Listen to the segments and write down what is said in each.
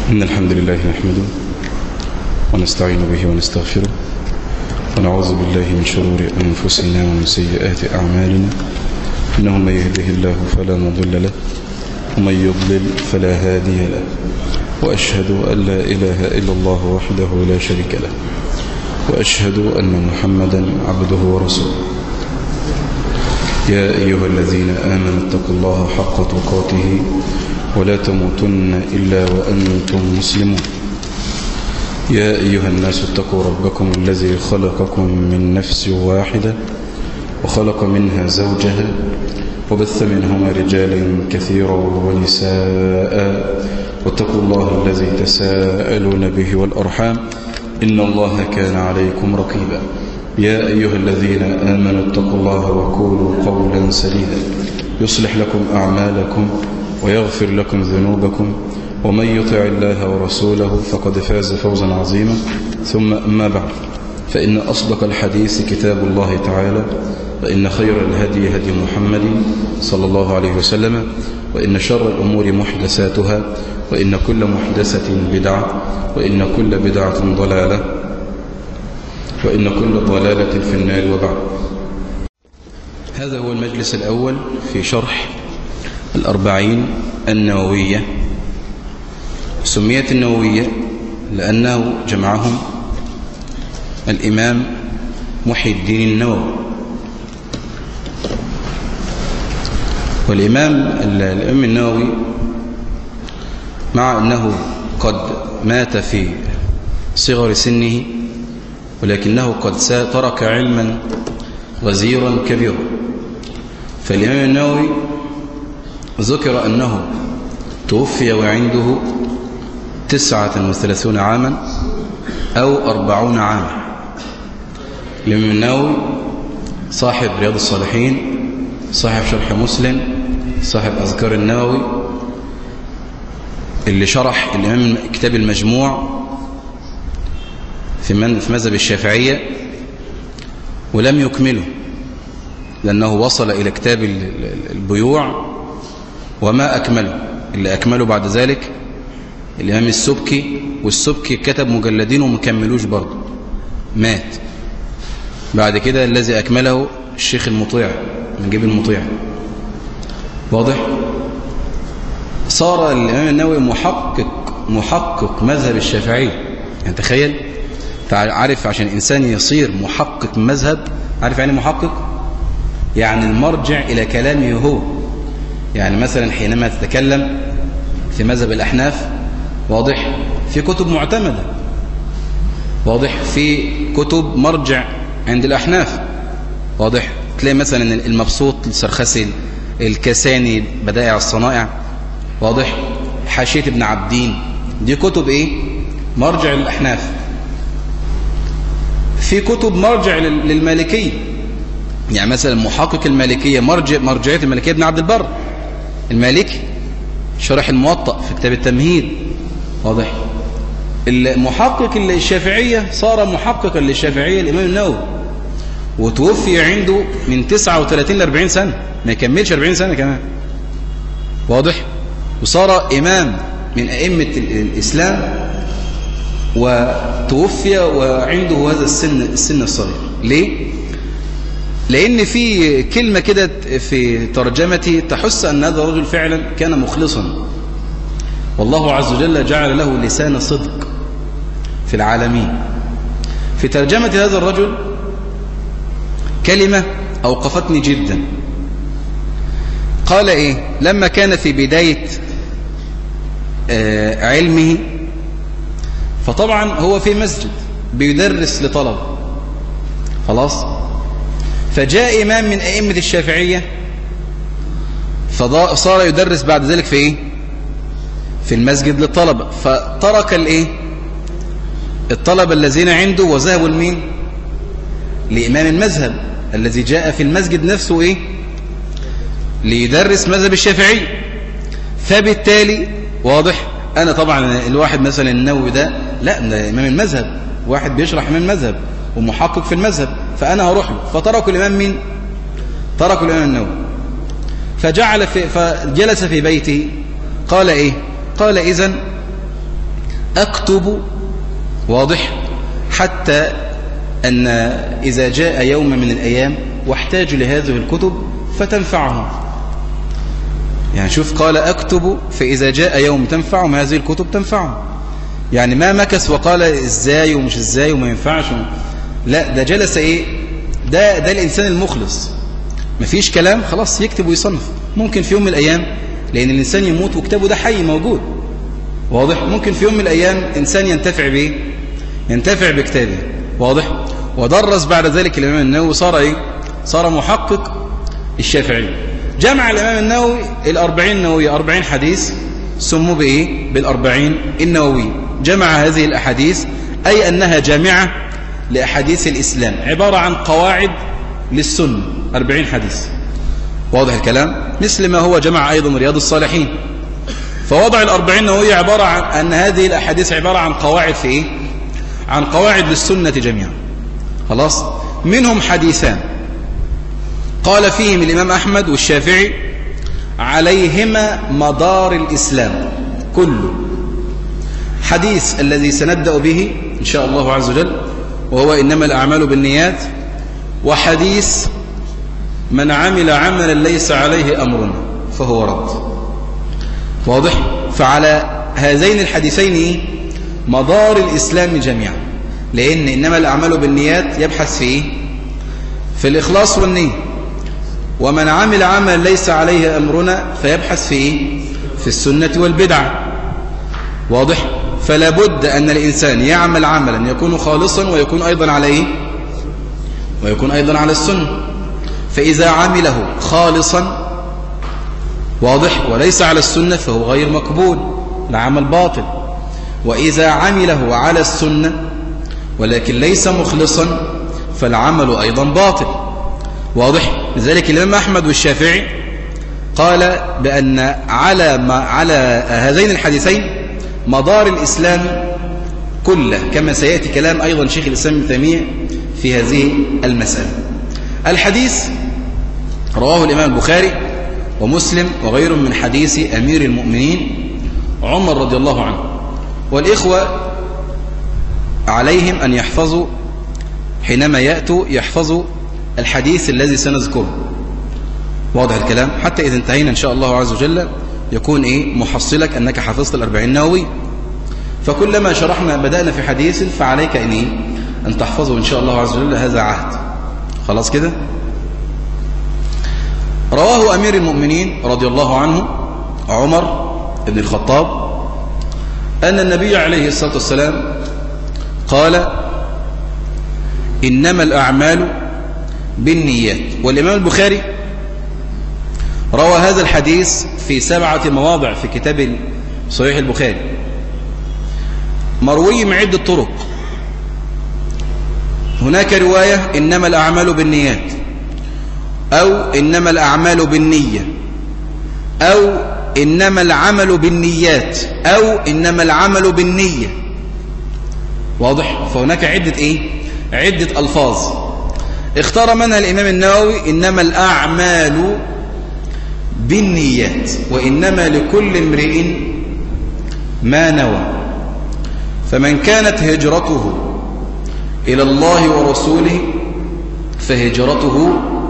إن الحمد لله نحمده ونستعين به ونستغفره ونعوذ بالله من شرور أنفسنا ومن سيئات أعمالنا، إنه من يهده الله فلا مضل له ومن يضلل فلا هادي له، وأشهد أن لا إله إلا الله وحده لا شريك له، وأشهد أن محمدا عبده ورسوله. يا أيها الذين آمنوا اتقوا الله حق تقاته ولا تموتن إلا وأنتم مسلمون. يا أيها الناس اتقوا ربكم الذي خلقكم من نفس واحدة وخلق منها زوجها وبث منهما رجالا كثيرا ونساء، واتقوا الله الذي تساءلون به والأرحام إن الله كان عليكم رقيبا. يا أيها الذين آمنوا اتقوا الله وقولوا قولا سديدا يصلح لكم أعمالكم ويغفر لكم ذنوبكم، ومن يطع الله ورسوله فقد فاز فوزا عظيما. ثم أما بعد، فإن أصدق الحديث كتاب الله تعالى، وإن خير الهدي هدي محمد صلى الله عليه وسلم، وإن شر الأمور محدثاتها، وإن كل محدثة بدعة، وإن كل بدعة ضلالة، وإن كل ضلالة في النار. وبعد، هذا هو المجلس الأول في شرح الأربعين النووية. سميت النووية لأنه جمعهم الإمام محي الدين النووي. والإمام النووي مع أنه قد مات في صغر سنه، ولكنه قد ترك علما غزيرا كبيرا. فالإمام النووي ذكر أنه توفي وعنده 39 عاما أو 40 عاما. الإمام النووي صاحب رياض الصالحين، صاحب شرح مسلم، صاحب أذكار النووي، اللي شرح الإمام كتاب المجموع في مذهب الشافعية ولم يكمله، لأنه وصل إلى كتاب البيوع وما أكمله. اللي أكمله بعد ذلك الإمام السبكي، والسبكي كتب مجلدين ومكملوش برضه، مات. بعد كده الذي أكمله الشيخ المطيع من جيب المطيع. واضح؟ صار الإمام النووي محقق مذهب الشافعية. يعني تخيل، عارف عشان إنسان يصير محقق مذهب، عارف يعني محقق؟ يعني المرجع إلى كلامه هو. يعني مثلا حينما تتكلم في مذهب الأحناف، واضح، في كتب معتمدة، واضح، في كتب مرجع عند الأحناف، واضح. تلاقي مثلا المبسوط السرخسي، الكساني بدائع الصنائع، واضح، حاشية ابن عبدين، دي كتب ايه؟ مرجع للأحناف. في كتب مرجع للمالكية، يعني مثلا محقق المالكية، مرجعية المالكية ابن عبد البر المالكي، شرح الموطأ في كتاب التمهيد، واضح. المحقق الشافعية صار محققا للشافعية الإمام النووي، وتوفي عنده من 39 ل 40 سنة، ما يكملش 40 سنة كمان، واضح. وصار إمام من أئمة الإسلام، وتوفي وعنده هذا السن الصغير. ليه؟ لأن في كلمة كده في ترجمتي تحس أن هذا الرجل فعلا كان مخلصا، والله عز وجل جعل له لسان صدق في العالمين. في ترجمة هذا الرجل كلمة أوقفتني جدا. قال إيه؟ لما كان في بداية علمه، فطبعا هو في مسجد بيدرس لطلب، خلاص، فجاء إمام من أئمة الشافعية فصار يدرس بعد ذلك في إيه؟ في المسجد للطلبة. فترك الإيه؟ الطلبة الذين عنده وذهبوا لمين؟ لإمام المذهب الذي جاء في المسجد نفسه إيه؟ ليدرس مذهب الشافعية. فبالتالي واضح، أنا طبعا الواحد مثلا النووي ده، لا، ده إمام المذهب، واحد بيشرح إمام المذهب ومحقق في المذهب، فأنا هروح له. فتركوا الإمام مين؟ تركوا الإمام النووي. فجلس في بيته. قال إيه؟ قال إذن أكتب، واضح، حتى أن إذا جاء يوم من الأيام واحتاج لهذه الكتب فتنفعهم. يعني شوف، قال أكتب فإذا جاء يوم تنفعهم هذه الكتب تنفعهم. يعني ما مكث وقال إزاي ومش إزاي وما ينفعش، لا، ده جلس إيه، ده الإنسان المخلص، مفيش كلام، خلاص يكتب ويصنف. ممكن في يوم من الأيام، لأن الإنسان يموت وكتابه ده حي موجود، واضح، ممكن في يوم من الأيام إنسان ينتفع به، ينتفع بكتابه، واضح. ودرس بعد ذلك الإمام النووي، صار إيه؟ صار محقق الشافعي. جمع الإمام النووي 40 نووية، 40 حديث، سموا بإيه؟ بالأربعين النووي. جمع هذه الأحاديث أي أنها جامعة لأحاديث الإسلام، عبارة عن قواعد للسنة، 40 حديث، واضح الكلام. مثل ما هو جمع أيضا رياض الصالحين. فوضع 40 نووية عبارة عن أن هذه الأحاديث عبارة عن قواعد في إيه؟ عن قواعد للسنة جميعا، خلاص. منهم حديثان قال فيهم الإمام أحمد والشافعي عليهما مدار الإسلام كله. حديث الذي سنبدأ به إن شاء الله عز وجل وهو إنما الأعمال بالنيات، وحديث من عمل عملا ليس عليه أمرنا فهو رد، واضح. فعلى هذين الحديثين مدار الإسلام جميعا، لأن إنما الأعمال بالنيات يبحث في في الإخلاص والنية، ومن عمل عملا ليس عليه أمرنا فيبحث في السنة والبدعة، واضح. فلا بد أن الإنسان يعمل عملا يكون خالصا ويكون أيضا عليه ويكون أيضا على السنة. فإذا عمله خالصا، واضح، وليس على السنة فهو غير مقبول، العمل باطل. وإذا عمله على السنة ولكن ليس مخلصا فالعمل أيضا باطل، واضح. لذلك الإمام أحمد والشافعي قال بأن على هذين الحديثين مدار الإسلام كله، كما سيأتي كلام أيضا شيخ الإسلام ابن تيمية في هذه المسألة. الحديث رواه الإمام البخاري ومسلم وغيرهم من حديث أمير المؤمنين عمر رضي الله عنه. والإخوة عليهم أن يحفظوا حينما يأتوا يحفظوا الحديث الذي سنذكره، واضح الكلام، حتى إذا انتهينا إن شاء الله عز وجل يكون محصلك أنك حفظت 40 نووي. فكلما شرحنا بدأنا في حديث فعليك أن تحفظه إن شاء الله عز وجل، هذا عهد، خلاص كده. رواه أمير المؤمنين رضي الله عنه عمر بن الخطاب أن النبي عليه الصلاة والسلام قال إنما الأعمال بالنيات. والإمام البخاري روى هذا الحديث في 7 مواضع في كتاب صحيح البخاري، مروي من عدة طرق. هناك رواية إنما الأعمال بالنيات، أو إنما الأعمال بالنية، أو إنما العمل بالنيات، أو إنما العمل بالنية، واضح. فهناك عدة ألفاظ اختار منها الإمام النووي إنما الأعمال بالنيات وإنما لكل امرئ ما نوى. فمن كانت هجرته إلى الله ورسوله فهجرته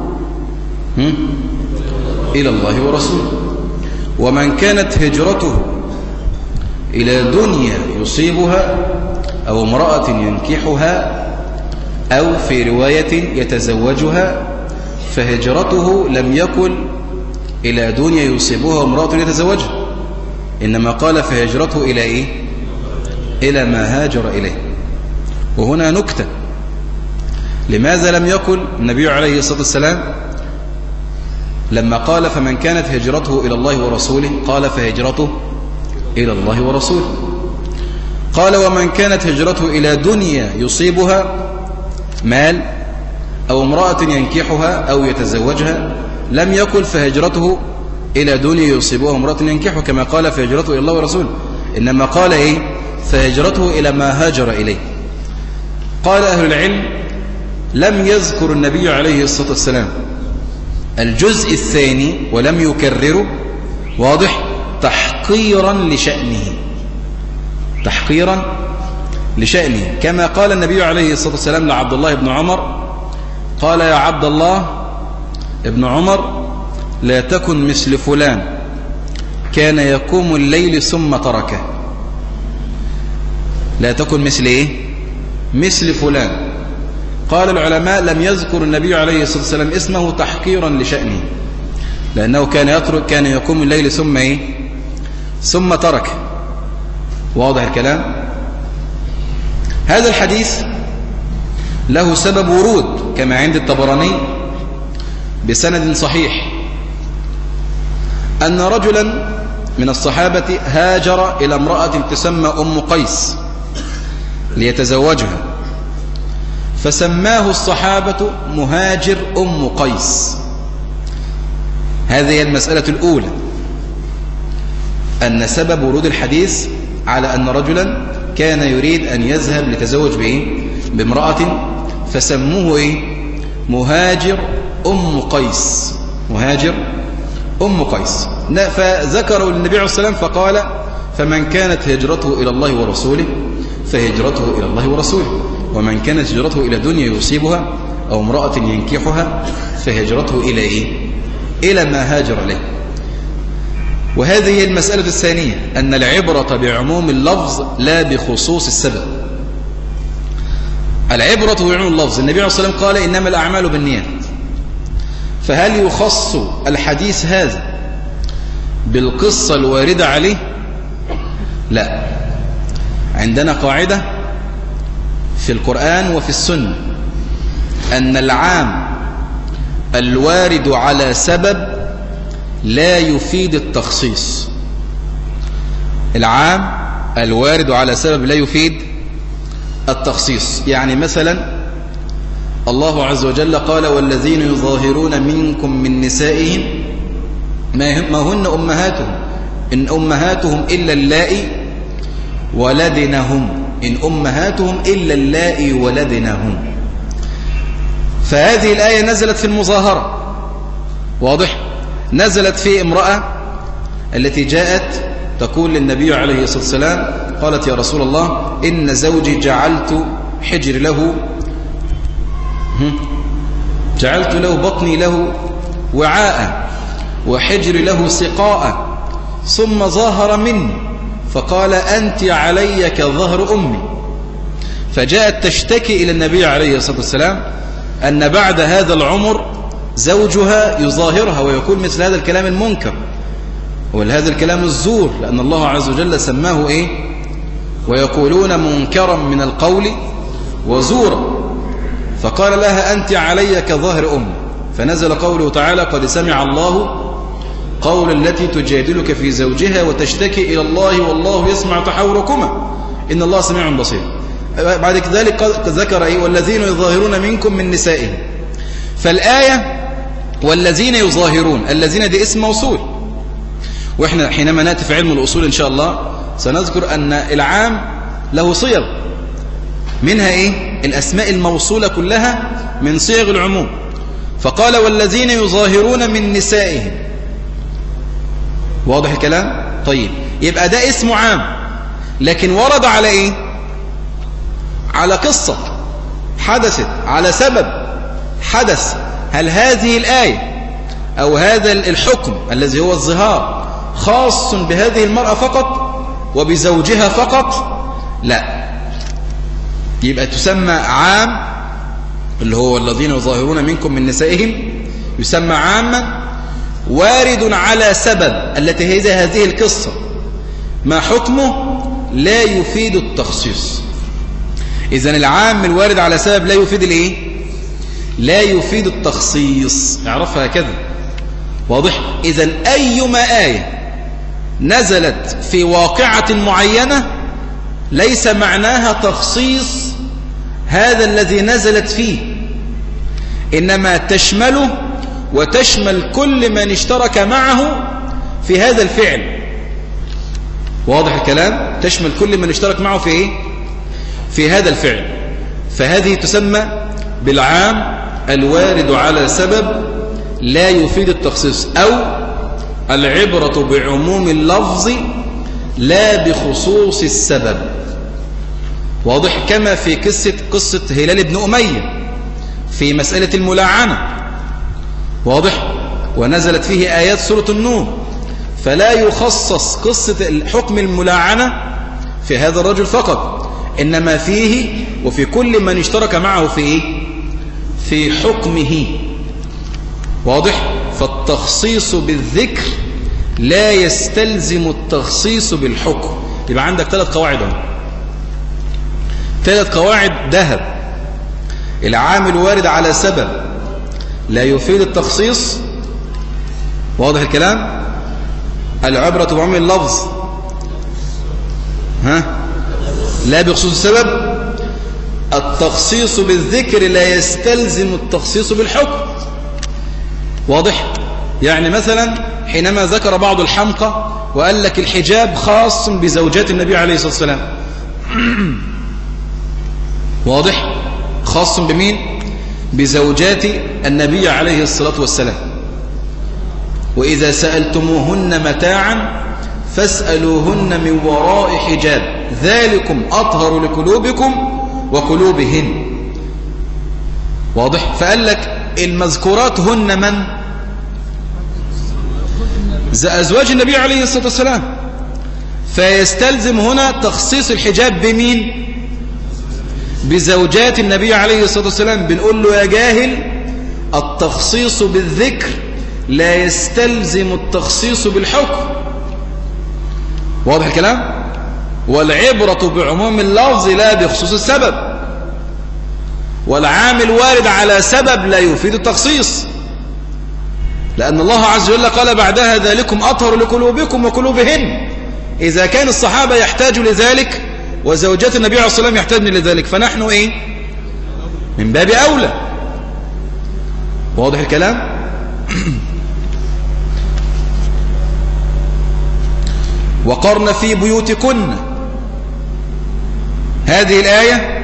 إلى الله ورسوله، ومن كانت هجرته إلى دنيا يصيبها أو امرأة ينكحها أو في رواية يتزوجها فهجرته لم يكن إلى دنيا يصيبها امرأة يتزوجها، إنما قال فهجرته إلى إلى ما هاجر إليه. وهنا نكتة، لماذا لم يقل النبي عليه الصلاة والسلام لما قال فمن كانت هجرته إلى الله ورسوله قال فهجرته إلى الله ورسوله؟ قال ومن كانت هجرته إلى دنيا يصيبها مال أو امرأة ينكحها أو يتزوجها، لم يقل فهجرته إلى دنيا يصيبها امرأة ينكحها كما قال فهجرته إلى الله ورسوله، إنما قال فهجرته إلى ما هاجر إليه. قال أهل العلم لم يذكر النبي عليه الصلاة والسلام الجزء الثاني ولم يكرره، واضح، تحقيرا لشأنه، تحقيرا لشأنه، كما قال النبي عليه الصلاة والسلام لعبد الله بن عمر، قال يا عبد الله ابن عمر لا تكن مثل فلان كان يقوم الليل ثم تركه. لا تكن مثل ايه؟ مثل فلان. قال العلماء لم يذكر النبي عليه الصلاة والسلام اسمه تحقيرا لشأنه، لأنه كان يقوم الليل ثم ايه؟ ثم تركه. واضح الكلام؟ هذا الحديث له سبب ورود كما عند الطبراني بسند صحيح، أن رجلا من الصحابة هاجر إلى امرأة تسمى أم قيس ليتزوجها، فسماه الصحابة مهاجر أم قيس. هذه هي المسألة الأولى، أن سبب ورود الحديث على أن رجلا كان يريد أن يذهب لتزوج بامرأة فسموه إيه؟ مهاجر أم قيس. مهاجر أم قيس. فذكروا النبي عليه الصلاة والسلام فقال فمن كانت هجرته إلى الله ورسوله فهجرته إلى الله ورسوله، ومن كانت هجرته إلى دنيا يصيبها أو امرأة ينكحها فهجرته إلى إيه؟ إلى ما هاجر له. وهذه هي المسألة الثانية، أن العبرة بعموم اللفظ لا بخصوص السبب. العبرة بعموم اللفظ، النبي عليه الصلاة والسلام قال إنما الأعمال بالنيات، فهل يخص الحديث هذا بالقصة الواردة عليه؟ لا. عندنا قاعدة في القرآن وفي السنة أن العام الوارد على سبب لا يفيد التخصيص. العام الوارد على سبب لا يفيد التخصيص. يعني مثلا الله عز وجل قال والذين يظاهرون منكم من نسائهم ما هن أمهاتهم إن أمهاتهم إلا اللائي ولدنهم، إن أمهاتهم إلا اللائي ولدنهم. فهذه الآية نزلت في المظاهرة، واضح؟ نزلت في امرأة التي جاءت تقول للنبي عليه الصلاة والسلام قالت يا رسول الله إن زوجي جعلت له بطني له وعاء وحجر له سقاء ثم ظاهر مني فقال أنت علي كظهر أمي. فجاءت تشتكي إلى النبي عليه الصلاة والسلام أن بعد هذا العمر زوجها يظاهرها ويقول مثل هذا الكلام المنكر وهذا الكلام الزور، لأن الله عز وجل سماه إيه؟ ويقولون منكرا من القول وزورا. فقال لها أنت علي كظهر أمي. فنزل قوله تعالى قد سمع الله قول التي تجادلك في زوجها وتشتكي إلى الله والله يسمع تحاوركما إن الله سميع بصير. بعد ذلك ذكر إيه؟ والذين يظاهرون منكم من نسائهم. فالآية والذين يظاهرون، الذين دي اسم موصول، وإحنا حينما نأتي في علم الأصول إن شاء الله سنذكر أن العام له صيغ، منها إيه؟ الأسماء الموصولة كلها من صيغ العموم. فقال والذين يظاهرون من نسائهم. واضح الكلام؟ طيب يبقى ده اسم عام، لكن ورد على إيه؟ على قصة حدثت، على سبب حدث. هل هذه الآية أو هذا الحكم الذي هو الظهار خاص بهذه المرأة فقط وبزوجها فقط؟ لا. يبقى تسمى عام، اللي هو الذين يظاهرون منكم من نسائهم، يسمى عاما وارد على سبب التي هي هذه القصة، ما حكمه لا يفيد التخصيص. إذن العام الوارد على سبب لا يفيد الايه؟ لا يفيد التخصيص. اعرفها هكذا، واضح؟ إذن أيما آية نزلت في واقعة معينة ليس معناها تخصيص هذا الذي نزلت فيه، إنما تشمله وتشمل كل من اشترك معه في هذا الفعل. واضح الكلام؟ تشمل كل من اشترك معه في ايه؟ في هذا الفعل. فهذه تسمى بالعام الوارد على سبب لا يفيد التخصيص، أو العبرة بعموم اللفظ لا بخصوص السبب. واضح؟ كما في قصة هلال بن أمية في مسألة الملاعنة. واضح؟ ونزلت فيه آيات سورة النور، فلا يخصص قصة حكم الملاعنة في هذا الرجل فقط، إنما فيه وفي كل من اشترك معه في إيه؟ في حكمه. واضح؟ فالتخصيص بالذكر لا يستلزم التخصيص بالحكم. يبقى عندك 3 قواعد اهو، 3 قواعد ذهب. العامل وارد على سبب لا يفيد التخصيص. واضح الكلام؟ العبرة بعموم اللفظ لا بخصوص السبب. التخصيص بالذكر لا يستلزم التخصيص بالحكم. واضح؟ يعني مثلا حينما ذكر بعض الحمقى وقال لك الحجاب خاص بزوجات النبي عليه الصلاة والسلام. واضح؟ خاص بمين؟ بزوجات النبي عليه الصلاة والسلام. وإذا سألتموهن متاعا فاسألوهن من وراء حجاب ذلكم أطهر لقلوبكم وقلوبهن. واضح؟ فقال لك المذكورات هن من؟ أزواج النبي عليه الصلاة والسلام. فيستلزم هنا تخصيص الحجاب بمين؟ بزوجات النبي عليه الصلاة والسلام. بنقول له يا جاهل التخصيص بالذكر لا يستلزم التخصيص بالحكم. واضح الكلام؟ والعبرة بعموم اللفظ لا بخصوص السبب. والعامل وارد على سبب لا يفيد التخصيص، لأن الله عز وجل قال بعدها ذلكم أطهر لقلوبكم وقلوبهن. إذا كان الصحابة يحتاجوا لذلك وزوجات النبي عليه الصلاة والسلام يحتاجن لذلك، فنحن إيه؟ من باب أولى. واضح الكلام؟ وقرن في بيوتكن. هذه الآية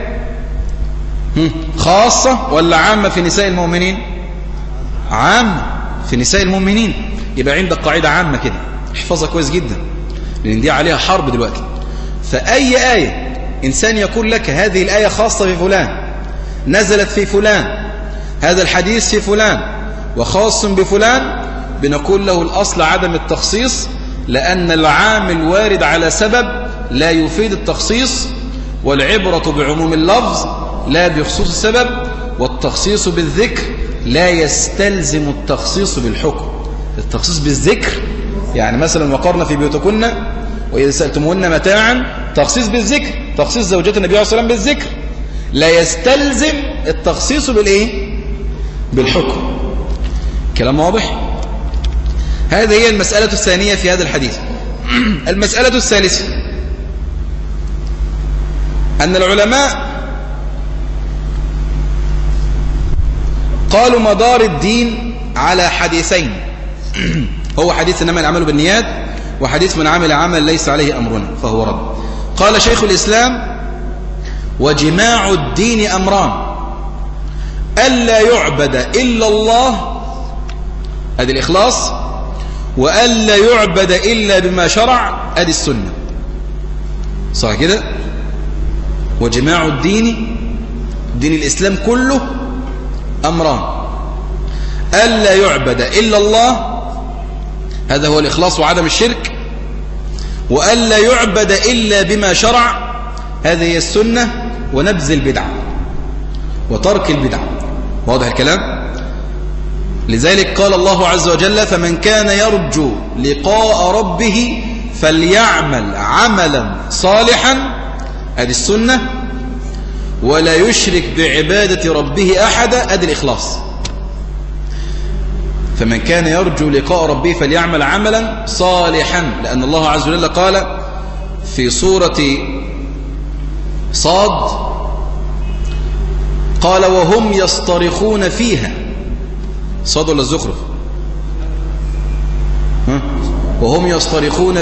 خاصة ولا عامة في نساء المؤمنين؟ عامة في نساء المؤمنين. يبقى عندك قاعدة عامة كده احفظها كويس جدا، لأن دي عليها حرب دلوقتي. فأي آية إنسان يقول لك هذه الآية خاصة بفلان، نزلت في فلان، هذا الحديث في فلان وخاص بفلان، بنقول له الأصل عدم التخصيص، لأن العامل وارد على سبب لا يفيد التخصيص، والعبرة بعموم اللفظ لا بخصوص السبب، والتخصيص بالذكر لا يستلزم التخصيص بالحكم. التخصيص بالذكر يعني مثلا وقرن في بيوتكن وإذا سألتموهن متاعا، تخصيص بالذكر، تخصيص زوجات النبي عليه الصلاة والسلام بالذكر، لا يستلزم التخصيص بالإيه؟ بالحكم. كلام واضح؟ هذه هي المسألة الثانية في هذا الحديث. المسألة الثالثة أن العلماء قالوا مدار الدين على حديثين، هو حديث إنما العمل بالنيات، وحديث من عمل عمل ليس عليه أمرنا فهو رد. قال شيخ الإسلام وجماع الدين أمران: ألا يعبد إلا الله، هذه الإخلاص، وألا يعبد إلا بما شرع، هذه السنة. صح كده؟ وجماع الدين، دين الإسلام كله أمران: ألا يعبد إلا الله، هذا هو الإخلاص وعدم الشرك، وألا يعبد إلا بما شرع، هذه هي السنة، ونبذ البدع وترك البدع. واضح الكلام؟ لذلك قال الله عز وجل: فمن كان يرجو لقاء ربه فليعمل عملا صالحا، هذه السنة، ولا يشرك بعبادة ربه أحدا، هذه الإخلاص. فمن كان يرجو لقاء ربه فليعمل عملا صالحا، لأن الله عز وجل قال في سورة صاد قال: وهم يصطرخون فيها. صاد ولا الزخرف؟ وهم يصطرخون،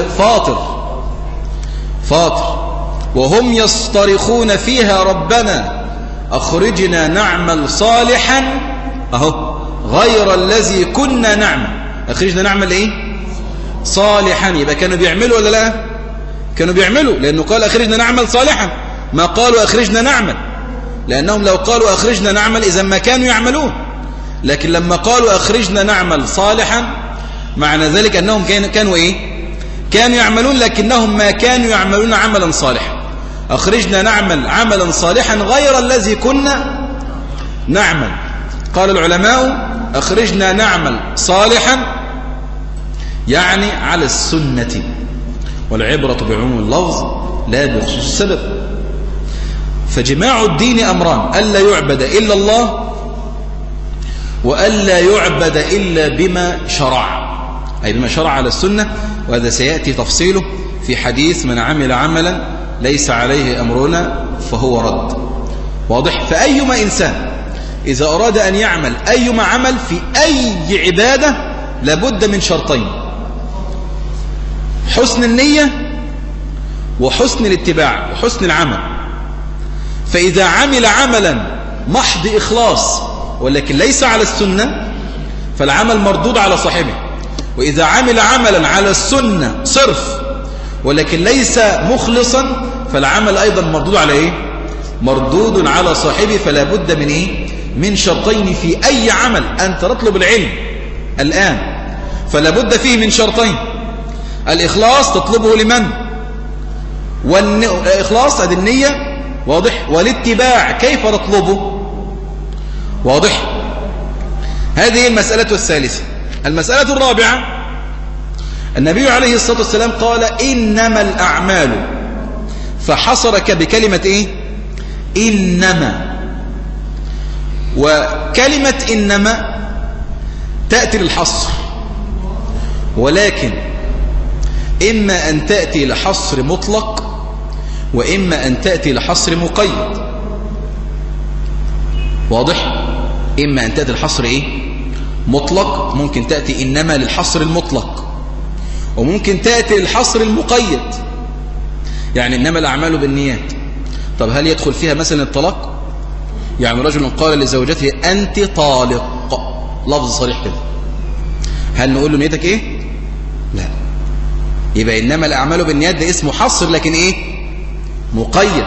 فاطر، وهم يصطرخون فيها ربنا أخرجنا نعمل صالحا، أهو، غير الذي كنا نعمل. أخرجنا نعمل إيه؟ صالحا. يبقى كانوا بيعملوا ولا لا؟ كانوا بيعملوا، لأنه قال أخرجنا نعمل صالحا، ما قالوا أخرجنا نعمل، لأنهم لو قالوا أخرجنا نعمل إذا ما كانوا يعملون. لكن لما قالوا أخرجنا نعمل صالحا معنى ذلك أنهم كانوا إيه؟ كانوا يعملون، لكنهم ما كانوا يعملون عملا صالحا. أخرجنا نعمل عملا صالحا غير الذي كنا نعمل. قال العلماء أخرجنا نعمل صالحا يعني على السنة، والعبرة بعموم اللفظ لا بخصوص السبب. فجماع الدين أمران: ألا يعبد إلا الله، وألا يعبد إلا بما شرع، أي بما شرع على السنة. وهذا سيأتي تفصيله في حديث من عمل عملا ليس عليه أمرنا فهو رد. واضح؟ فأيما إنسان إذا أراد أن يعمل أيما عمل في أي عبادة لابد من شرطين: حسن النية وحسن الاتباع وحسن العمل. فإذا عمل عملا محض إخلاص ولكن ليس على السنة فالعمل مردود على صاحبه، وإذا عمل عملا على السنة صرف ولكن ليس مخلصا فالعمل أيضا مردود على إيه؟ مردود على صاحبه. فلا بد من إيه؟ من شرطين في أي عمل. أنت تطلب العلم الآن فلا بد فيه من شرطين: الإخلاص تطلبه لمن؟ والإخلاص هذه النية، واضح؟ والاتباع كيف تطلبه؟ واضح؟ هذه المسألة الثالثة. المسألة الرابعة: النبي عليه الصلاة والسلام قال إنما الأعمال، فحصرك بكلمة إيه؟ إنما. وكلمة إنما تأتي للحصر، ولكن إما أن تأتي لحصر مطلق وإما أن تأتي لحصر مقيد. واضح؟ إما أن تأتي لحصر إيه؟ مطلق، ممكن تأتي إنما للحصر المطلق، وممكن تأتي للحصر المقيد. يعني إنما الأعمال بالنيات، طب هل يدخل فيها مثلا الطلاق؟ يعني رجل قال لزوجته أنت طالق، لفظ صريح كده، هل نقول له نيتك إيه؟ لا. يبقى إنما الأعمال بالنيات ده اسمه حصر لكن إيه؟ مقيد.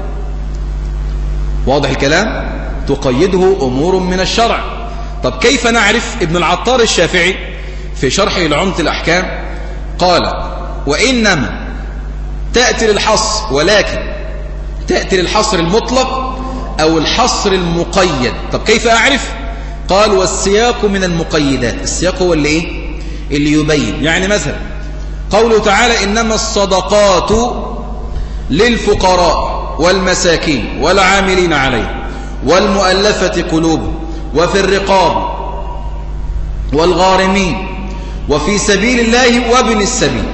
واضح الكلام؟ تقيده أمور من الشرع. طب كيف نعرف؟ ابن العطار الشافعي في شرحه لعمدة الأحكام قال وإنما تأتي للحصر، ولكن تأتي للحصر المطلق أو الحصر المقيد. طب كيف أعرف؟ قال والسياق من المقيدات. السياق هو اللي إيه؟ اللي يبين. يعني مثلا قوله تعالى إنما الصدقات للفقراء والمساكين والعاملين عليه والمؤلفة قلوبهم وفي الرقاب والغارمين وفي سبيل الله وابن السبيل.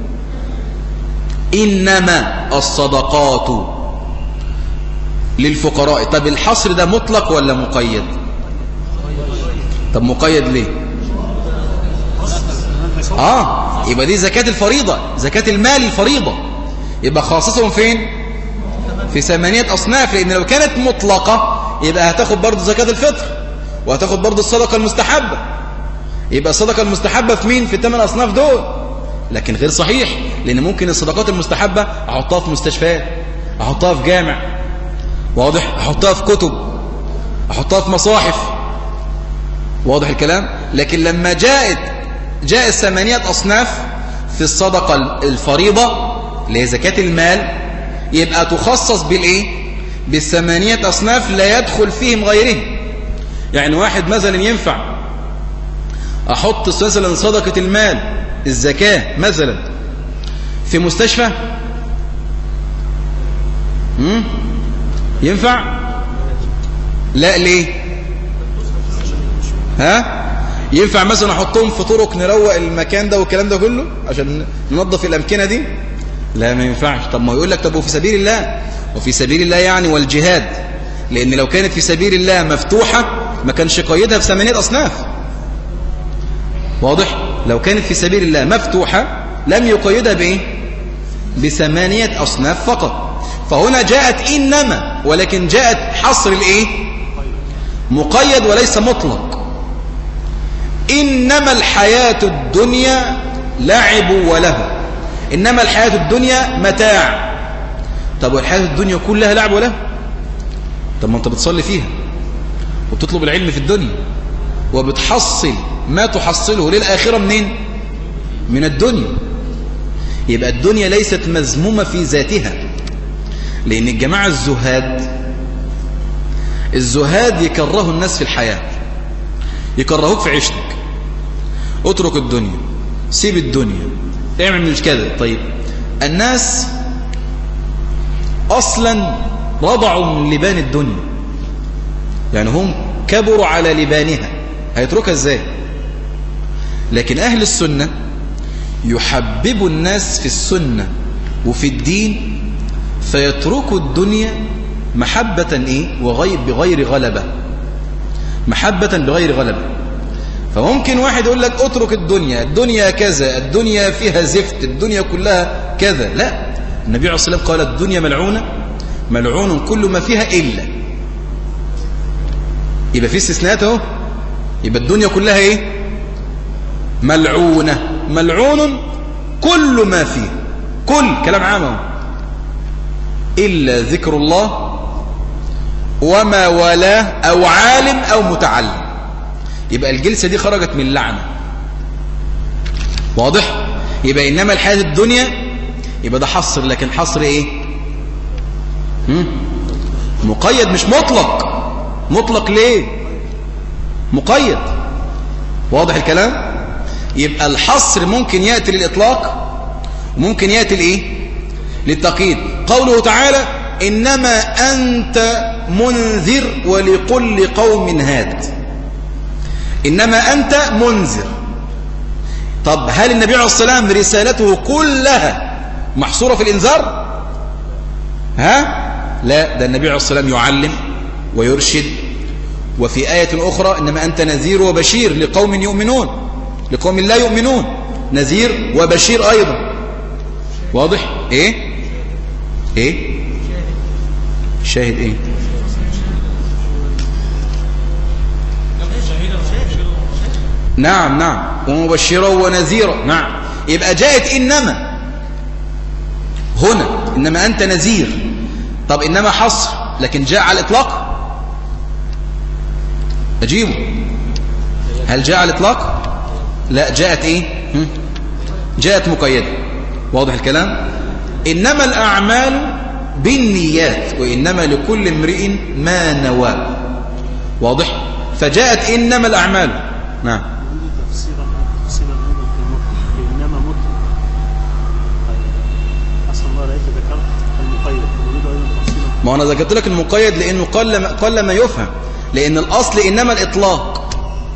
إنما الصدقات للفقراء. طب الحصر ده مطلق ولا مقيد؟ طب مقيد ليه؟ يبقى دي زكاة الفريضة، زكاة المال الفريضة، يبقى خاصتهم فين؟ في 8 أصناف. لأن لو كانت مطلقة يبقى هتاخد برضو زكاة الفطر وهتاخد برضو الصدقة المستحبة. يبقى الصدقة المستحبة في مين؟ في 8 أصناف دول. لكن غير صحيح، لأن ممكن الصدقات المستحبة أحطها في مستشفيات، أحطها في جامع، واضح؟ أحطها في كتب، أحطها في مصاحف. واضح الكلام؟ لكن لما جاء 8 أصناف في الصدقة الفريضة اللي هي زكاة المال، يبقى تخصص بالإيه؟ بال8 أصناف لا يدخل فيهم غيرهم. يعني واحد مثلا ينفع أحط مثلا صدقة المال الزكاة مثلا في مستشفى؟ ينفع؟ لا. ليه؟ ينفع مثلا أحطهم في طرق نروق المكان ده والكلام ده كله عشان ننظف الأمكنة دي؟ لا، ما ينفعش. طب ما يقول لك طب وفي سبيل الله؟ وفي سبيل الله يعني والجهاد، لأن لو كانت في سبيل الله مفتوحة ما كانش قيدها في 8 أصناف. واضح؟ لو كانت في سبيل الله مفتوحة لم يقيدها بإيه؟ ب8 أصناف فقط. فهنا جاءت إنما، ولكن جاءت حصر الإيه؟ مقيد وليس مطلق. إنما الحياة الدنيا لعب وله. إنما الحياة الدنيا متاع. طب والحياة الدنيا كلها لعب ولا؟ طب ما أنت بتصلي فيها وبتطلب العلم في الدنيا وبتحصل ما تحصله للآخرة منين؟ من الدنيا. يبقى الدنيا ليست مذمومة في ذاتها، لأن الجماعة الزهاد يكرهوا الناس في الحياة، يكرهوك في عيشتك. اترك الدنيا، سيب الدنيا، اعمل مش كده. طيب الناس أصلا رضعوا من لبان الدنيا، يعني هم كبروا على لبانها، هيتركها ازاي؟ لكن أهل السنة يحببوا الناس في السنة وفي الدين، فيتركوا الدنيا محبة بغير غلبة، محبة بغير غلبة. فممكن واحد يقول لك اترك الدنيا كذا، الدنيا فيها زفت، الدنيا كلها كذا. لا، النبي عليه الصلاة والسلام قال الدنيا ملعونة، ملعون كل ما فيها إلا. يبقى في استثناءات اهو. يبقى الدنيا كلها ايه؟ ملعونة، ملعون كل ما فيه، كل كلام عام اهو، إلا ذكر الله وما والاه أو عالم أو متعلم. يبقى الجلسة دي خرجت من اللعنة. واضح؟ يبقى إنما الحياة الدنيا، يبقى ده حصر، لكن حصر إيه؟ مقيد مش مطلق. مطلق ليه؟ مقيد. واضح الكلام؟ يبقى الحصر ممكن يأتي للإطلاق وممكن يأتي لإيه؟ للتقييد. قوله تعالى إنما أنت منذر ولكل قوم هاد. إنما أنت منذر. طب هل النبي عليه الصلاة والسلام رسالته كلها محصورة في الإنذار؟ لا، ده النبي عليه الصلاة والسلام يعلم ويرشد. وفي آية أخرى إنما أنت نذير وبشير لقوم يؤمنون، لقوم لا يؤمنون، نذير وبشير أيضا. واضح؟ إيه؟ شاهد إيه؟ نعم، ومبشرا ونذيرا. نعم. يبقى جاءت إنما هنا، إنما أنت نذير. طب إنما حصر، لكن جاء على الإطلاق؟ أجيبه. هل جاء على الإطلاق؟ لا، جاءت إيه؟ جاءت مقيدة. واضح الكلام؟ إنما الأعمال بالنيات وإنما لكل امرئ ما نوى. واضح؟ فجاءت إنما الأعمال. نعم. تفسيرا إنما مطلق. أصلا الله رأيت ذكرت المقيد، نريد أيضا تفسيرا. ما أنا ذكرت لك المقيد لأنه قل ما يفهم، لأن الأصل إنما الإطلاق.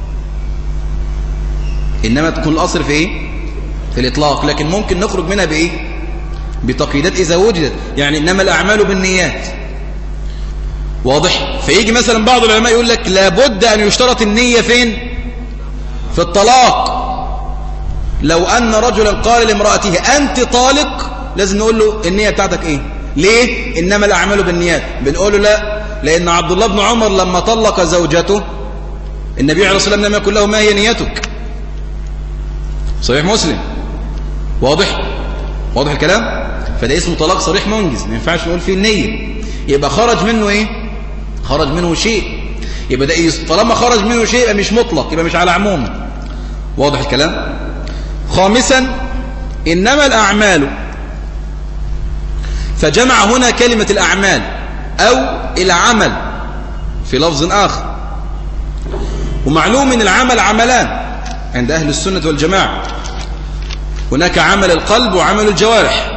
إنما تكون الأصل في إيه؟ في الإطلاق، لكن ممكن نخرج منها بإيه؟ بتقييدات إذا وجدت. يعني إنما الأعمال بالنيات. واضح؟ فيجي مثلا بعض العلماء يقول لك لابد أن يشترط النية فين؟ في الطلاق. لو أن رجلا قال لامرأته أنت طالق، لازم نقول له النية بتاعتك إيه؟ ليه؟ إنما الأعمال بالنيات. بنقول له لا، لأن عبد الله بن عمر لما طلق زوجته النبي عليه الصلاة والسلام لم يقل له ما هي نيتك. صحيح مسلم. واضح الكلام؟ فده اسمه طلاق صريح منجز، ما ينفعش نقول فيه النية. يبقى خرج منه ايه؟ خرج منه شيء. يبقى ده طالما خرج منه شيء يبقى مش مطلق، يبقى مش على عموم. واضح الكلام؟ خامسا إنما الأعمال، فجمع هنا كلمة الأعمال أو العمل في لفظ آخر. ومعلوم من العمل عملان عند أهل السنة والجماعة، هناك عمل القلب وعمل الجوارح.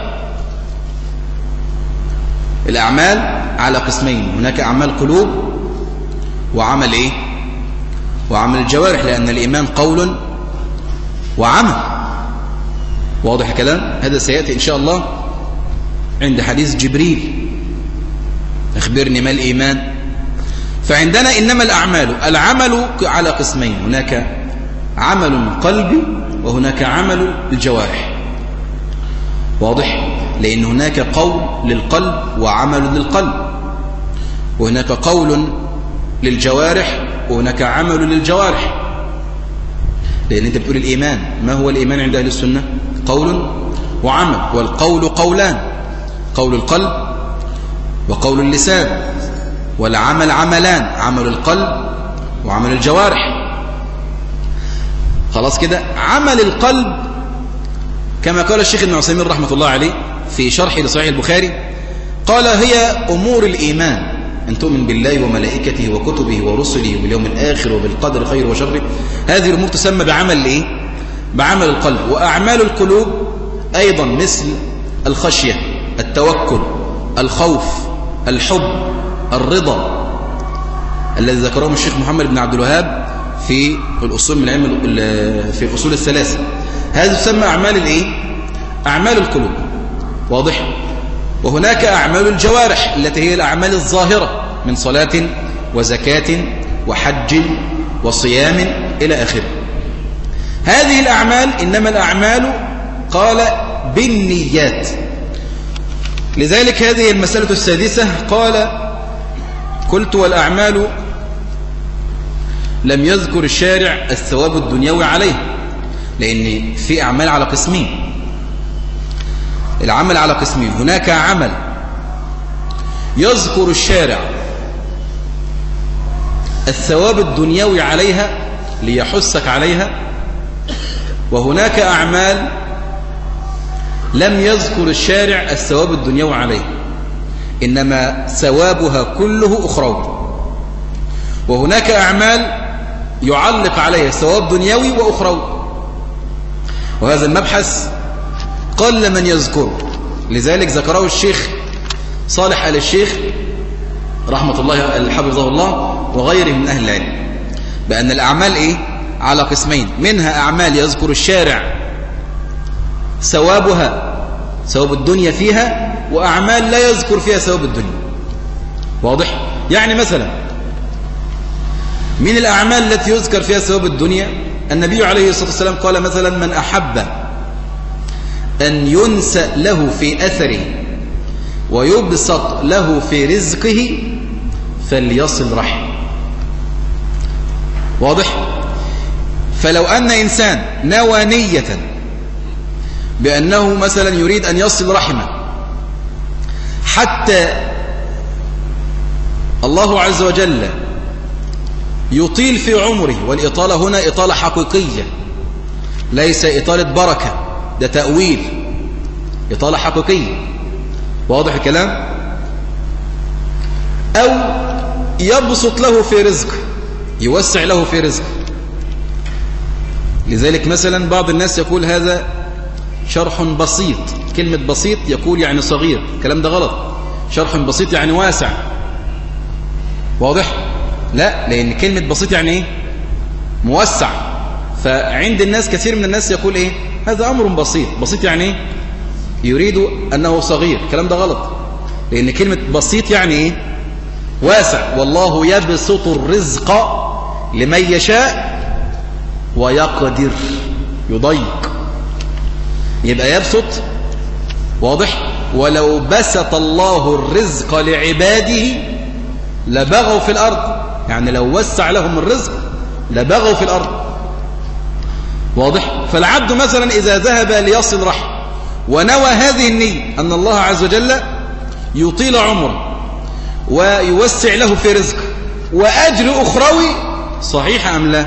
الأعمال على قسمين، هناك أعمال قلوب وعمل إيه؟ وعمل الجوارح، لأن الإيمان قول وعمل. واضح الكلام؟ هذا سيأتي إن شاء الله عند حديث جبريل أخبرني ما الإيمان. فعندنا إنما الأعمال، العمل على قسمين، هناك عمل القلب وهناك عمل الجوارح. واضح؟ لأن هناك قول للقلب وعمل للقلب، وهناك قول للجوارح وهناك عمل للجوارح. لأن أنت بتقول الإيمان، ما هو الإيمان عند أهل السنة؟ قول وعمل. والقول قولان: قول القلب وقول اللسان. والعمل عملان: عمل القلب وعمل الجوارح. خلاص كده. عمل القلب كما قال الشيخ ابن عثيمين رحمة الله عليه في شرحه لصحيح البخاري، قال: هي أمور الإيمان، أن تؤمن بالله وملائكته وكتبه ورسله وباليوم الآخر وبالقدر خير وشر. هذه الأمور تسمى بعمل إيه؟ بعمل القلب. وأعمال القلوب أيضا مثل الخشية، التوكل، الخوف، الحب، الرضا، الذي ذكرهم الشيخ محمد بن عبد الوهاب في الأصول من العلم في الأصول الثلاثة. هذه تسمى أعمال الإيه؟ أعمال القلوب. واضح؟ وهناك أعمال الجوارح التي هي الأعمال الظاهرة من صلاة وزكاة وحج وصيام إلى آخره. هذه الأعمال إنما الأعمال قال بالنيات. لذلك هذه المسألة السادسة قال: قلت: والأعمال لم يذكر الشارع الثواب الدنيوي عليه، لأن في أعمال على قسمين. العمل على قسمين: هناك عمل يذكر الشارع الثواب الدنيوي عليها ليحثك عليها، وهناك أعمال لم يذكر الشارع الثواب الدنيوي عليها، إنما ثوابها كله أخروي. وهناك أعمال يعلق عليها ثواب دنيوي وأخروي، وهذا المبحث قل من يذكره. لذلك ذكره الشيخ صالح آل الشيخ رحمة الله حفظه الله وغيره من أهل العلم، بأن الأعمال إيه؟ على قسمين: منها أعمال يذكر الشارع ثوابها ثواب الدنيا فيها، وأعمال لا يذكر فيها ثواب الدنيا. واضح؟ يعني مثلا من الأعمال التي يذكر فيها ثواب الدنيا، النبي عليه الصلاة والسلام قال مثلا: من أحب أن ينسأ له في أثره ويبسط له في رزقه فليصل رحمه. واضح؟ فلو أن إنسان نوى نية بأنه مثلا يريد أن يصل رحمه حتى الله عز وجل يطيل في عمره، والإطالة هنا إطالة حقيقية ليس إطالة بركة، ده تأويل، إطالة حقيقية. واضح الكلام؟ أو يبسط له في رزقه، يوسع له في رزقه. لذلك مثلا بعض الناس يقول هذا شرح بسيط. كلمة بسيط يقول يعني صغير، الكلام ده غلط. شرح بسيط يعني واسع. واضح؟ لا، لأن كلمة بسيط يعني إيه؟ موسع. فعند الناس كثير من الناس يقول إيه؟ هذا أمر بسيط. بسيط يعني إيه؟ يريد أنه صغير، الكلام ده غلط. لأن كلمة بسيط يعني إيه؟ واسع. والله يبسط الرزق لمن يشاء ويقدر، يضيق، يبقى يبسط. واضح؟ ولو بسط الله الرزق لعباده لبغوا في الأرض، يعني لو وسع لهم الرزق لبغوا في الأرض. واضح؟ فالعبد مثلا إذا ذهب ليصل رحمه ونوى هذه النية أن الله عز وجل يطيل عمره ويوسع له في رزقه وأجر أخروي، صحيح أم لا؟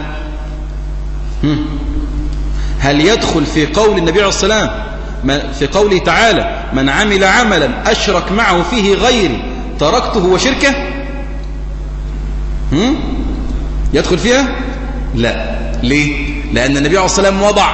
هل يدخل في قول النبي عليه الصلاة والسلام في قوله تعالى: من عمل عملا أشرك معه فيه غيري تركته وشركه؟ يدخل فيها؟ لا. ليه؟ لأن النبي عليه الصلاة والسلام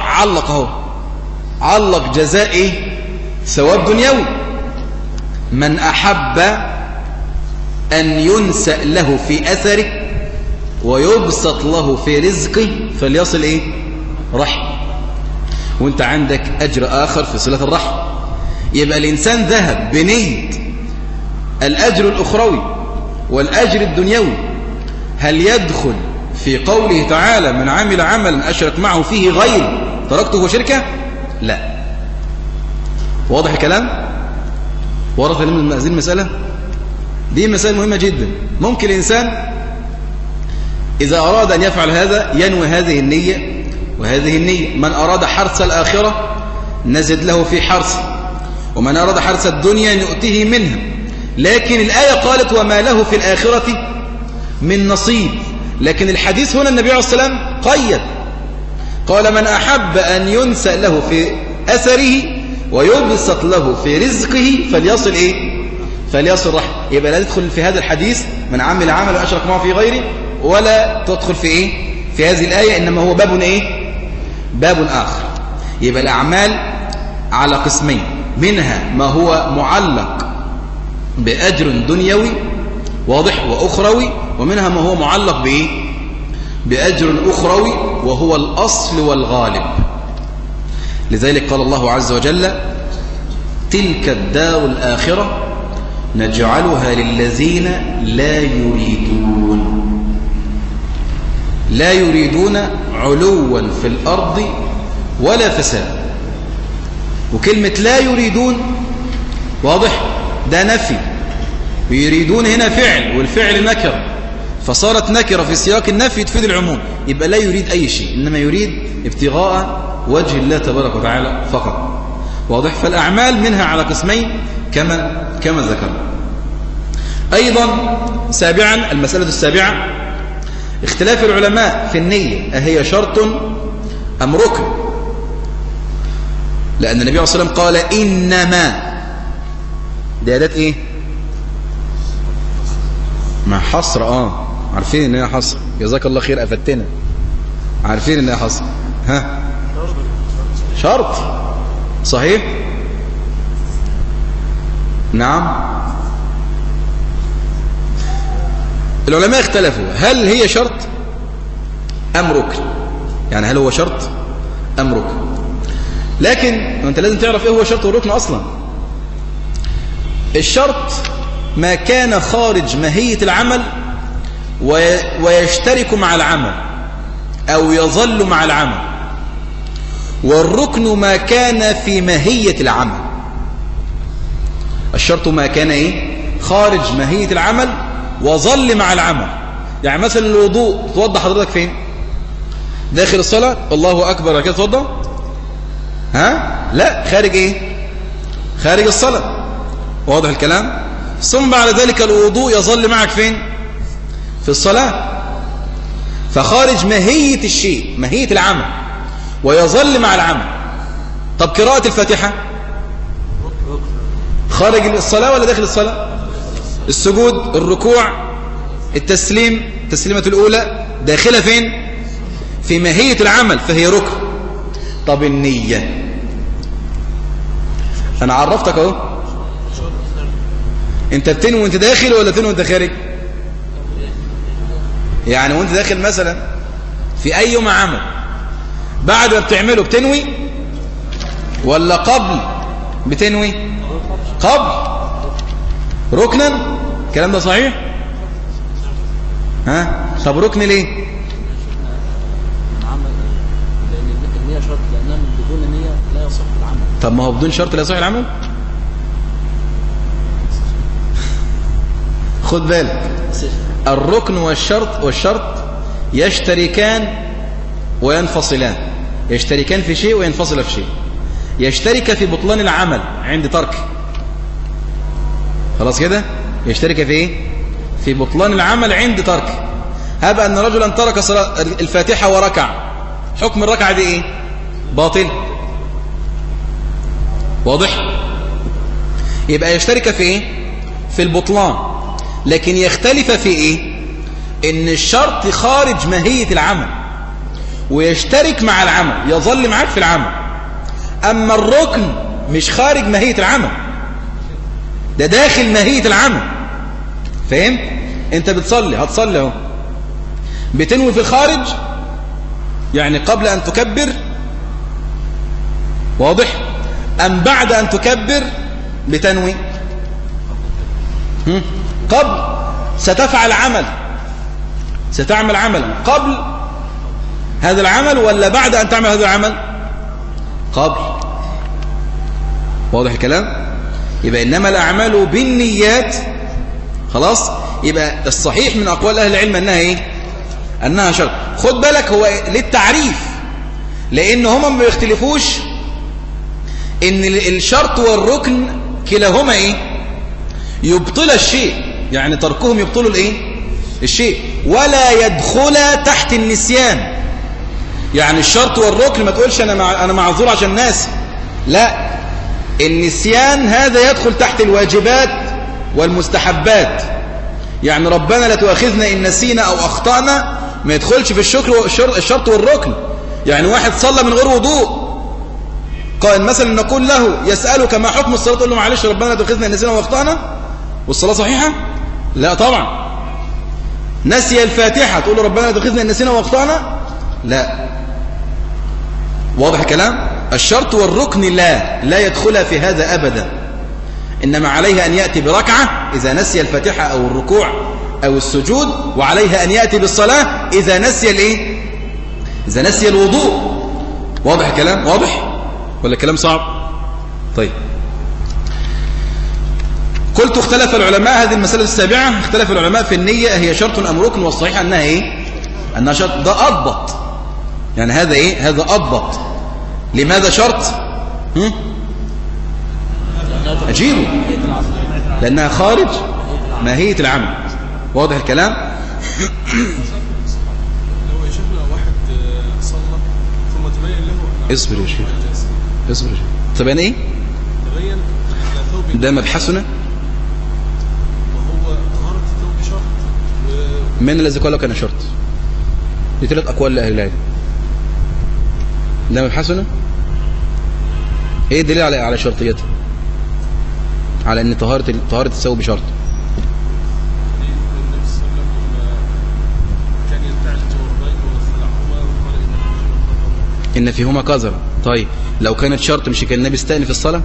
علق جزاء إيه؟ ثواب دنيوي. من أحب أن ينسأ له في أثره ويبسط له في رزقه فليصل إيه؟ رحم. وانت عندك أجر آخر في صلة الرحم. يبقى الإنسان ذهب بنية الأجر الأخروي والأجر الدنيوي. هل يدخل في قوله تعالى: من عمل عملا أشرك معه فيه غير تركته وشركه؟ لا. واضح الكلام؟ واضح من هذه المسألة؟ دي مسألة مهمة جدا. ممكن الإنسان إذا أراد أن يفعل هذا ينوي هذه النية وهذه النية. من أراد حرث الآخرة نزد له في حرثه ومن أراد حرث الدنيا نؤته منها. لكن الآية قالت وما له في الآخرة من نصيب. لكن الحديث هنا النبي عليه الصلاة والسلام قيد، قال من أحب أن ينسأ له في أثره ويبسط له في رزقه فليصل إيه؟ فليصل رحمه. يبقى لا تدخل في هذا الحديث من عمل عمل وأشرك معه في غيره، ولا تدخل في إيه؟ في هذه الآية، إنما هو باب إيه؟ باب آخر. يبقى الأعمال على قسمين، منها ما هو معلق بأجر دنيوي واضح وأخروي، ومنها ما هو معلق بإيه؟ بأجر أخروي وهو الأصل والغالب. لذلك قال الله عز وجل تلك الدار الآخرة نجعلها للذين لا يريدون علوا في الأرض ولا فساد. وكلمة لا يريدون واضح ده نفي، ويريدون هنا فعل، والفعل نكر، فصارت نكرة في سياق النفي تفيد العموم. يبقى لا يريد أي شيء، إنما يريد ابتغاء وجه الله تبارك وتعالى فقط. واضح؟ فالأعمال منها على قسمين كما ذكرنا. أيضا سابعا، المسألة السابعة اختلاف العلماء في النية، أهي شرط أم ركن؟ لأن النبي عليه الصلاة والسلام قال إنما، دي أداة إيه؟ مع حصر. عارفين إن هي حصر، جزاك الله خير أفتنا، عارفين إن هي حصر. ها شرط صحيح؟ نعم. العلماء اختلفوا هل هي شرط أم ركن، يعني هل هو شرط أم ركن. لكن أنت لازم تعرف إيه هو شرط والركن أصلا. الشرط ما كان خارج ماهية العمل ويشترك مع العمل أو يظل مع العمل، والركن ما كان في ماهية العمل. الشرط ما كان إيه؟ خارج ماهية العمل وظل مع العمل. يعني مثلا الوضوء، تتوضى حضرتك فين؟ داخل الصلاة الله أكبر كده تتوضى؟ لا، خارج إيه؟ خارج الصلاة. واضح الكلام؟ ثم بعد ذلك الوضوء يظل معك فين؟ في الصلاة. فخارج ماهية الشيء، ماهية العمل، ويظل مع العمل. طب قراءة الفاتحة خارج الصلاة ولا داخل الصلاة؟ السجود، الركوع، التسليم، التسليمة الأولى داخلة فين؟ في ماهية العمل، فهي ركن. طب النية أنا عرفتك أهو، أنت بتنوي وأنت داخل ولا بتنوي وأنت خارج؟ يعني وأنت داخل مثلا في أي يوم عمل بعد ما بتعمله بتنوي ولا قبل بتنوي؟ قبل. ركنا الكلام ده صحيح؟ طب ركن ليه؟ لأن النية شرط، لأنها بدون نية لا يصح العمل. طب ما هو بدون شرط لا يصح العمل؟ خد بالك، الركن والشرط يشتركان وينفصلان. يشتركان في شيء وينفصل في شيء. يشترك في بطلان العمل عند تركه، خلاص كده؟ يشترك في ايه؟ في بطلان العمل عند تركه. هب أن رجلا ترك صلاة الفاتحة وركع، حكم الركعة دي ايه؟ باطل. واضح؟ يبقى يشترك في ايه؟ في البطلان. لكن يختلف في ايه؟ ان الشرط خارج ماهية العمل ويشترك مع العمل، يظل معك في العمل. اما الركن مش خارج ماهية العمل، ده داخل ماهية العمل. فاهم؟ انت بتصلي، هتصلي اهو، بتنوي في الخارج يعني قبل ان تكبر، واضح؟ ام بعد ان تكبر بتنوي؟ قبل. ستفعل عمل، ستعمل عمل قبل هذا العمل ولا بعد ان تعمل هذا العمل؟ قبل. واضح الكلام؟ يبقى إنما الأعمال بالنيات. خلاص؟ يبقى الصحيح من أقوال أهل العلم أنها إيه؟ أنها شرط. خد بالك، هو للتعريف، لأن هم ما بيختلفوش ان الشرط والركن كلاهما ايه؟ يبطل الشيء، يعني تركهم يبطل الايه؟ الشيء، ولا يدخل تحت النسيان. يعني الشرط والركن ما تقولش انا معذور عشان ناسي، لا، النسيان هذا يدخل تحت الواجبات والمستحبات. يعني ربنا لا تؤاخذنا ان نسينا او اخطأنا ما يدخلش في الشرط والركن. يعني واحد صلى من غير وضوء، قال مثلا نقول له يسألك ما حكم الصلاة، تقول له معلش ربنا لا تؤاخذنا ان نسينا واخطأنا، والصلاة صحيحة؟ لا طبعا. نسي الفاتحة، تقول له ربنا لا تؤاخذنا ان نسينا واخطأنا؟ لا. واضح الكلام؟ الشرط والركن لا يدخل في هذا أبدا، إنما عليه أن يأتي بركعة إذا نسي الفاتحة أو الركوع أو السجود، وعليه أن يأتي بالصلاة إذا نسي الإيه؟ إذا نسي الوضوء. واضح الكلام؟ واضح؟ ولا كلام صعب؟ طيب، قلت اختلف العلماء، هذه المسألة السابعة، اختلف العلماء في النية هي شرط أم ركن، والصحيح أنها إيه؟ أنها شرط. ده أضبط، يعني هذا إيه؟ هذا أضبط. لماذا شرط؟ أجيبه، لأنها خارج ماهية العمل. واضح الكلام؟ لو يا شيخنا واحد صلى ثم تبين له اصبر يا شيخ، اصبر يا شيخ. تبين ايه؟ تبين ثوب، ده مبحثنا. وهو طهارة الثوب شرط. من الذي قال لك أنا شرط؟ دي 3 أقوال لأهل العلم. ده مبحثنا. ايه الدليل على شرطيته؟ على ان طهارة الثوب بشرط. النبي صلى الله عليه وسلم كان ينتعل الجوربين وخلعهما وقال إن فيهما قذرة. طيب لو كانت شرط مش كان النبي استأنف الصلاة؟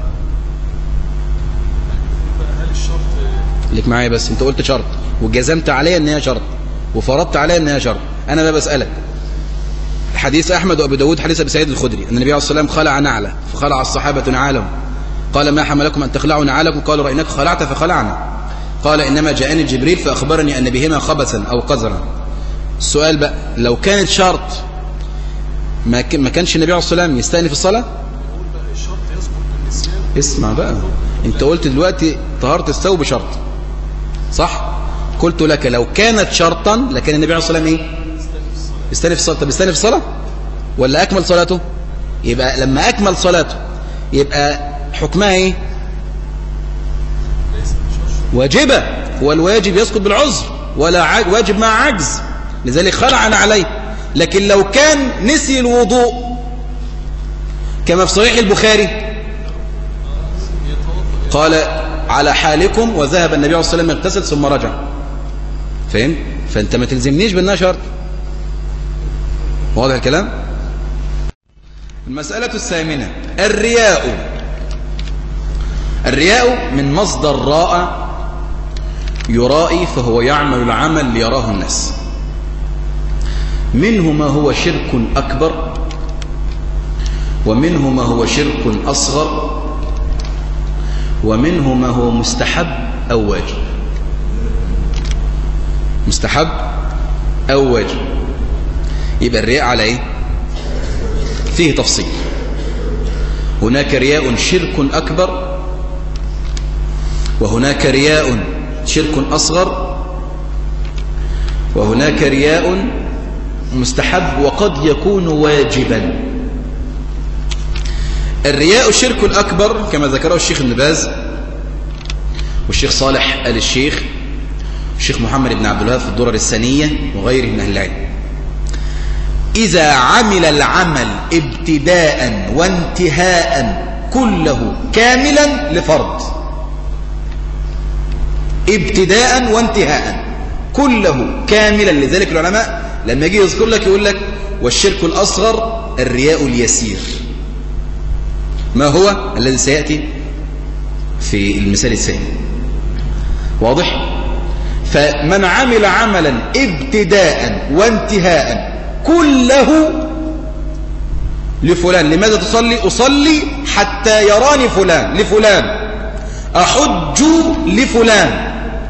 هل الشرط لك معايا بس، انت قلت شرط وجزمت عليها ان هي شرط وفرضت عليها ان هي شرط. انا بقى بسألك، حديث أحمد وأبو داود حديث أبي سعيد الخدري أن النبي عليه الصلاة والسلام خلع نعله فخلع الصحابة نعالهم، قال ما حملكم أن تخلعوا نعالكم؟ قالوا رأيناك خلعت فخلعنا. قال إنما جاءني جبريل فأخبرني أن بهما خبثا أو قذرا. السؤال بقى، لو كانت شرط ما كانش النبي عليه الصلاة والسلام يستأنف الصلاة؟ الشرط يسقط بالنسيان. اسمع بقى، انت قلت دلوقتي طهارة الثوب شرط، صح؟ قلت لك لو كانت شرطا لكان النبي عليه الصلاة والسلام ايه؟ يستأنف الصلاة. طب يستأنف الصلاة ولا أكمل صلاته؟ يبقى لما أكمل صلاته يبقى حكمها ايه؟ واجبة، والواجب يسقط بالعذر، ولا واجب مع عجز، لذلك خلعنا عليه. لكن لو كان نسي الوضوء كما في صحيح البخاري قال على حالكم، وذهب النبي عليه الصلاة والسلام يغتسل ثم رجع. فهم؟ فأنت ما تلزمنيش بأنها شرط. واضح الكلام؟ المسألة الثامنة، الرياء من مصدر راء يرائي، فهو يعمل العمل ليراه الناس. منه ما هو شرك أكبر، ومنه ما هو شرك أصغر، ومنه ما هو مستحب أو واجب. مستحب أو واجب. يبقى الرياء على ايه؟ فيه تفصيل. هناك رياء شرك أكبر، وهناك رياء شرك أصغر، وهناك رياء مستحب وقد يكون واجبا. الرياء الشرك الأكبر كما ذكره الشيخ ابن باز والشيخ صالح آل الشيخ والشيخ محمد بن عبد الوهاب في الدرر الثانية وغيره من أهل العلم، إذا عمل العمل ابتداء وانتهاء كله كاملا لفرض، ابتداء وانتهاء كله كاملا. لذلك العلماء لما يجي يذكر لك يقول لك والشرك الأصغر الرياء اليسير، ما هو الذي سيأتي في المثال الثاني. واضح؟ فمن عمل عملا ابتداء وانتهاء كله لفلان. لماذا تصلي؟ أصلي حتى يراني فلان، لفلان. أحج لفلان،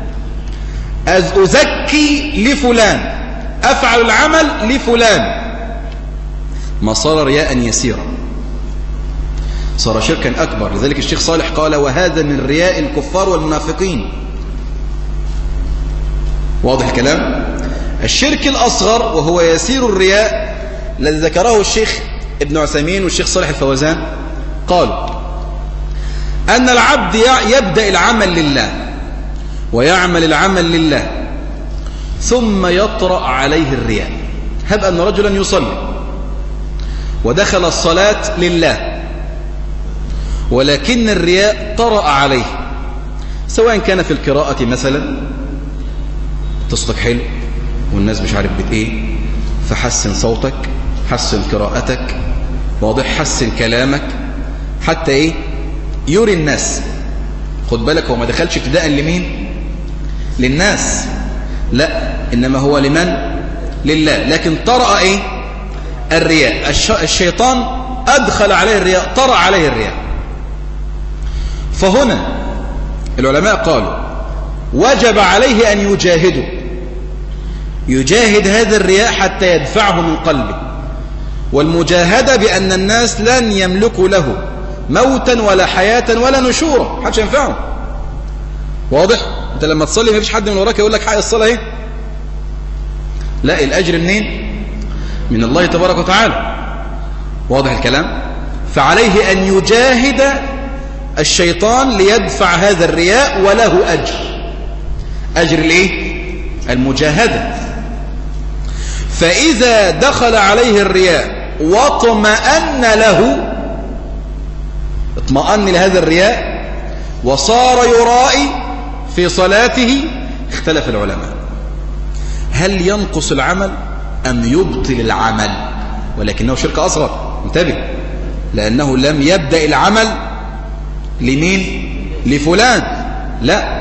أزكي لفلان، أفعل العمل لفلان. ما صار رياء يسيرا، صار شركا أكبر. لذلك الشيخ صالح قال وهذا من رياء الكفار والمنافقين. واضح الكلام؟ الشرك الأصغر وهو يسير الرياء الذي ذكره الشيخ ابن عثيمين والشيخ صالح الفوزان، قالوا أن العبد يبدأ العمل لله ويعمل العمل لله ثم يطرأ عليه الرياء. هب أن رجلا يصلي ودخل الصلاة لله ولكن الرياء طرأ عليه، سواء كان في القراءة مثلا تصوتك حلو والناس مش عارف ايه، فحسن صوتك، حسن قراءتك، واضح، حسن كلامك، حتى ايه يري الناس. خد بالك هو ما دخلش ابتداء لمين؟ للناس، لا، انما هو لمن؟ لله. لكن طرأ ايه؟ الرياء. الشيطان ادخل عليه الرياء، طرأ عليه الرياء. فهنا العلماء قالوا وجب عليه ان يجاهد هذا الرياء حتى يدفعه من قلبه. والمجاهدة بأن الناس لن يملكوا له موتا ولا حياة ولا نشورا، محدش ينفعه. واضح؟ انت لما تصلي ما فيش حد من وراك يقول لك حق الصلاة ايه؟ لا، الأجر منين؟ من الله تبارك وتعالى. واضح الكلام؟ فعليه أن يجاهد الشيطان ليدفع هذا الرياء، وله أجر الايه؟ المجاهدة. فإذا دخل عليه الرياء واطمأن له، اطمأن لهذا الرياء وصار يرائي في صلاته، اختلف العلماء هل ينقص العمل أم يبطل العمل؟ ولكنه شرك أصغر، انتبه، لأنه لم يبدأ العمل لمين؟ لفلان، لا،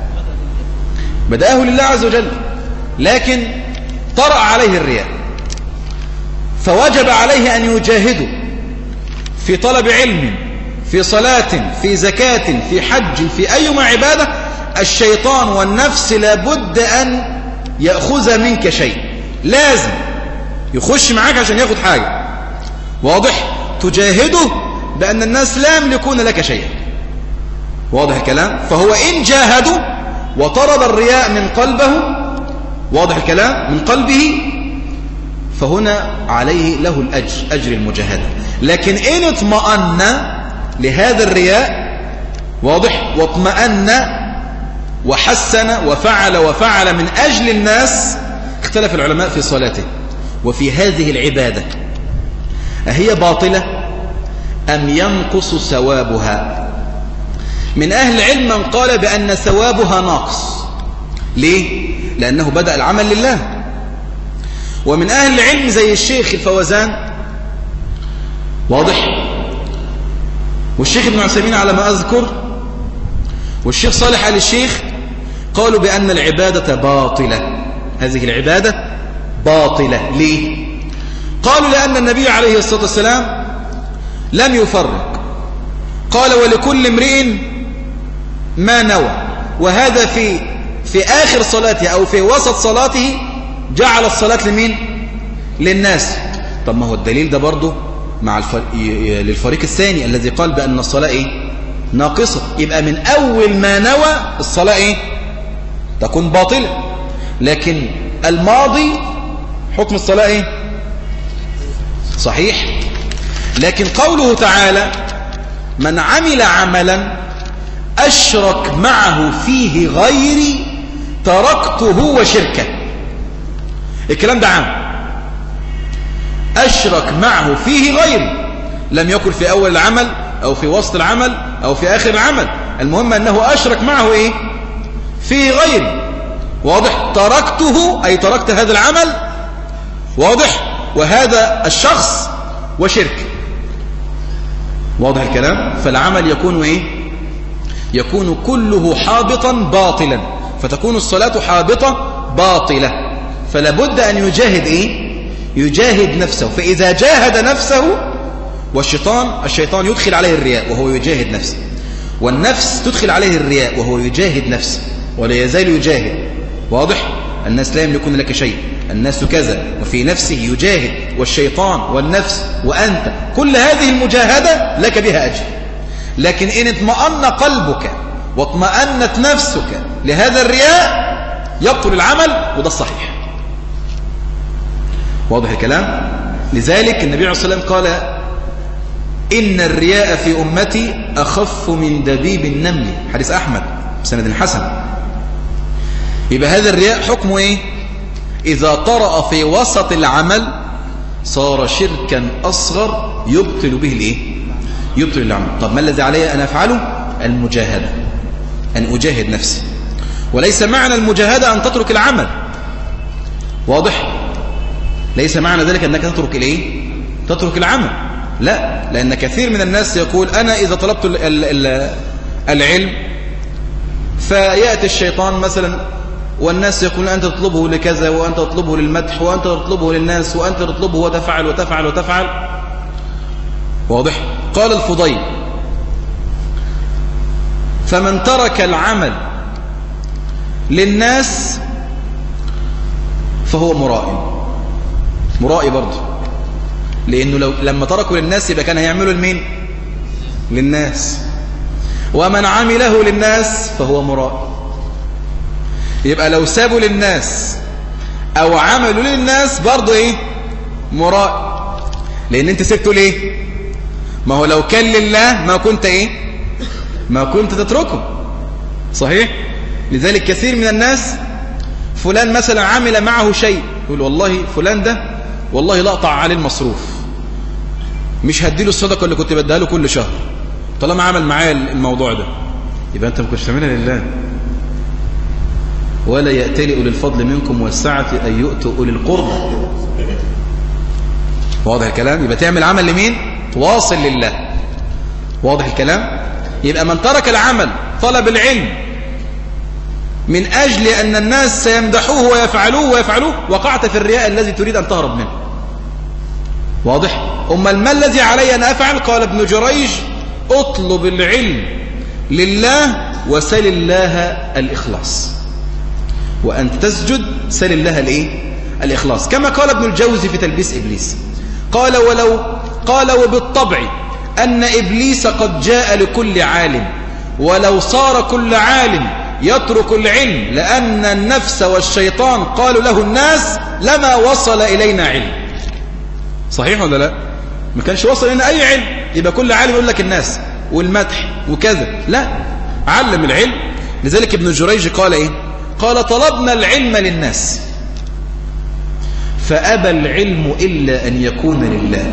بدأه لله عز وجل، لكن طرأ عليه الرياء، فوجب عليه أن يجاهده في طلب علم، في صلاة، في زكاة، في حج، في أيما عبادة. الشيطان والنفس لابد أن يأخذ منك شيء، لازم يخش معاك عشان ياخد حاجة. واضح؟ تجاهده بأن الناس لا يملكون لك شيئا. واضح الكلام؟ فهو إن جاهدوا وطرد الرياء من قلبه، واضح الكلام، من قلبه، فهنا عليه له الأجر، أجر المجاهدة. لكن إن اطمأن لهذا الرياء، واضح، واطمأن وحسن وفعل من أجل الناس، اختلف العلماء في صلاته وفي هذه العبادة، أهي باطلة أم ينقص ثوابها؟ من أهل العلم من قال بأن ثوابها ناقص. ليه؟ لأنه بدأ العمل لله. ومن أهل العلم زي الشيخ الفوزان، واضح، والشيخ ابن عثيمين على ما أذكر، والشيخ صالح آل الشيخ، قالوا بأن العبادة باطلة، هذه العبادة باطلة. ليه؟ قالوا لأن النبي عليه الصلاة والسلام لم يفرق، قال ولكل امرئ ما نوى، وهذا في آخر صلاته أو في وسط صلاته جعل الصلاة لمين؟ للناس. طب ما هو الدليل ده برضه مع للفريق الثاني الذي قال بأن الصلاة إيه؟ ناقصة. يبقى من أول ما نوى الصلاة إيه؟ تكون باطلة. لكن الماضي حكم الصلاة إيه؟ صحيح. لكن قوله تعالى من عمل عملا أشرك معه فيه غيري تركته وشركه، الكلام ده عام، أشرك معه فيه غيري، لم يكن في أول العمل أو في وسط العمل أو في آخر العمل، المهم أنه أشرك معه إيه؟ فيه غيري. واضح؟ تركته أي تركت هذا العمل، واضح، وهذا الشخص وشرك. واضح الكلام؟ فالعمل يكون إيه؟ يكون كله حابطا باطلا، فتكون الصلاة حابطة باطلة. فلا بد أن يجاهد إيه؟ يجاهد نفسه. فإذا جاهد نفسه، والشيطان يدخل عليه الرياء وهو يجاهد نفسه، والنفس تدخل عليه الرياء وهو يجاهد نفسه ولا يزال يجاهد. واضح؟ الناس لا يملكون لك شيء، الناس كذا، وفي نفسه يجاهد، والشيطان والنفس وأنت، كل هذه المجاهدة لك بها أجر. لكن إن اطمأن قلبك واطمأنت نفسك لهذا الرياء يبطل العمل، وده الصحيح. واضح الكلام؟ لذلك النبي عليه الصلاة والسلام قال إن الرياء في أمتي أخف من دبيب النمل، حديث أحمد بسند حسن. يبقى هذا الرياء حكمه إيه؟ إذا طرأ في وسط العمل صار شركا أصغر يبطل به الإيه؟ يبطل العمل. طب ما الذي علي أن أفعله؟ المجاهدة، أن أجاهد نفسي. وليس معنى المجاهدة أن تترك العمل. واضح؟ ليس معنى ذلك أنك تترك الإيه؟ تترك العمل. لا، لأن كثير من الناس يقول أنا إذا طلبت العلم فيأتي الشيطان مثلا والناس يقولون أنت تطلبه لكذا، وأنت تطلبه للمدح، وأنت تطلبه للناس، وأنت تطلبه وتفعل وتفعل وتفعل. واضح؟ قال الفضيل فمن ترك العمل للناس فهو مرائي برضه، لأنه لما تركوا للناس يبقى كان هيعملوا لمين؟ للناس. ومن عمله للناس فهو مرائي. يبقى لو سابوا للناس أو عملوا للناس برضه إيه؟ مرائي. لأن أنت سبته ليه؟ ما هو لو كان لله ما كنت إيه؟ ما كنت تتركه. صحيح؟ لذلك كثير من الناس فلان مثلا عمل معه شيء، يقول والله فلان ده والله لا أقطع عليه المصروف، مش هديله الصدقة اللي كنت بديها له كل شهر طالما عمل معايا الموضوع ده. يبقى أنت ما كنتش تعملها لله. ولا يأتلي أولي الفضل منكم والسعة أن يؤتوا أولي القربى. واضح الكلام؟ يبقى تعمل عمل لمين؟ تواصل لله. واضح الكلام؟ يبقى من ترك العمل طلب العلم من أجل أن الناس سيمدحوه ويفعلوه وقعت في الرياء الذي تريد أن تهرب منه. واضح؟ ما الذي علي أن أفعل؟ قال ابن جريج اطلب العلم لله وسل الله الإخلاص. وأنت تسجد سل الله الإخلاص، كما قال ابن الجوزي في تلبيس إبليس. قال وبالطبع أن إبليس قد جاء لكل عالم، ولو صار كل عالم يترك العلم لأن النفس والشيطان قالوا له الناس لما وصل إلينا علم. صحيح ولا لا؟ ما كانش وصل إلينا أي علم. يبقى كل عالم يقول لك الناس والمدح وكذا. لا، علم العلم. لذلك ابن جريج قال إيه؟ قال طلبنا العلم للناس فأبى العلم إلا أن يكون لله.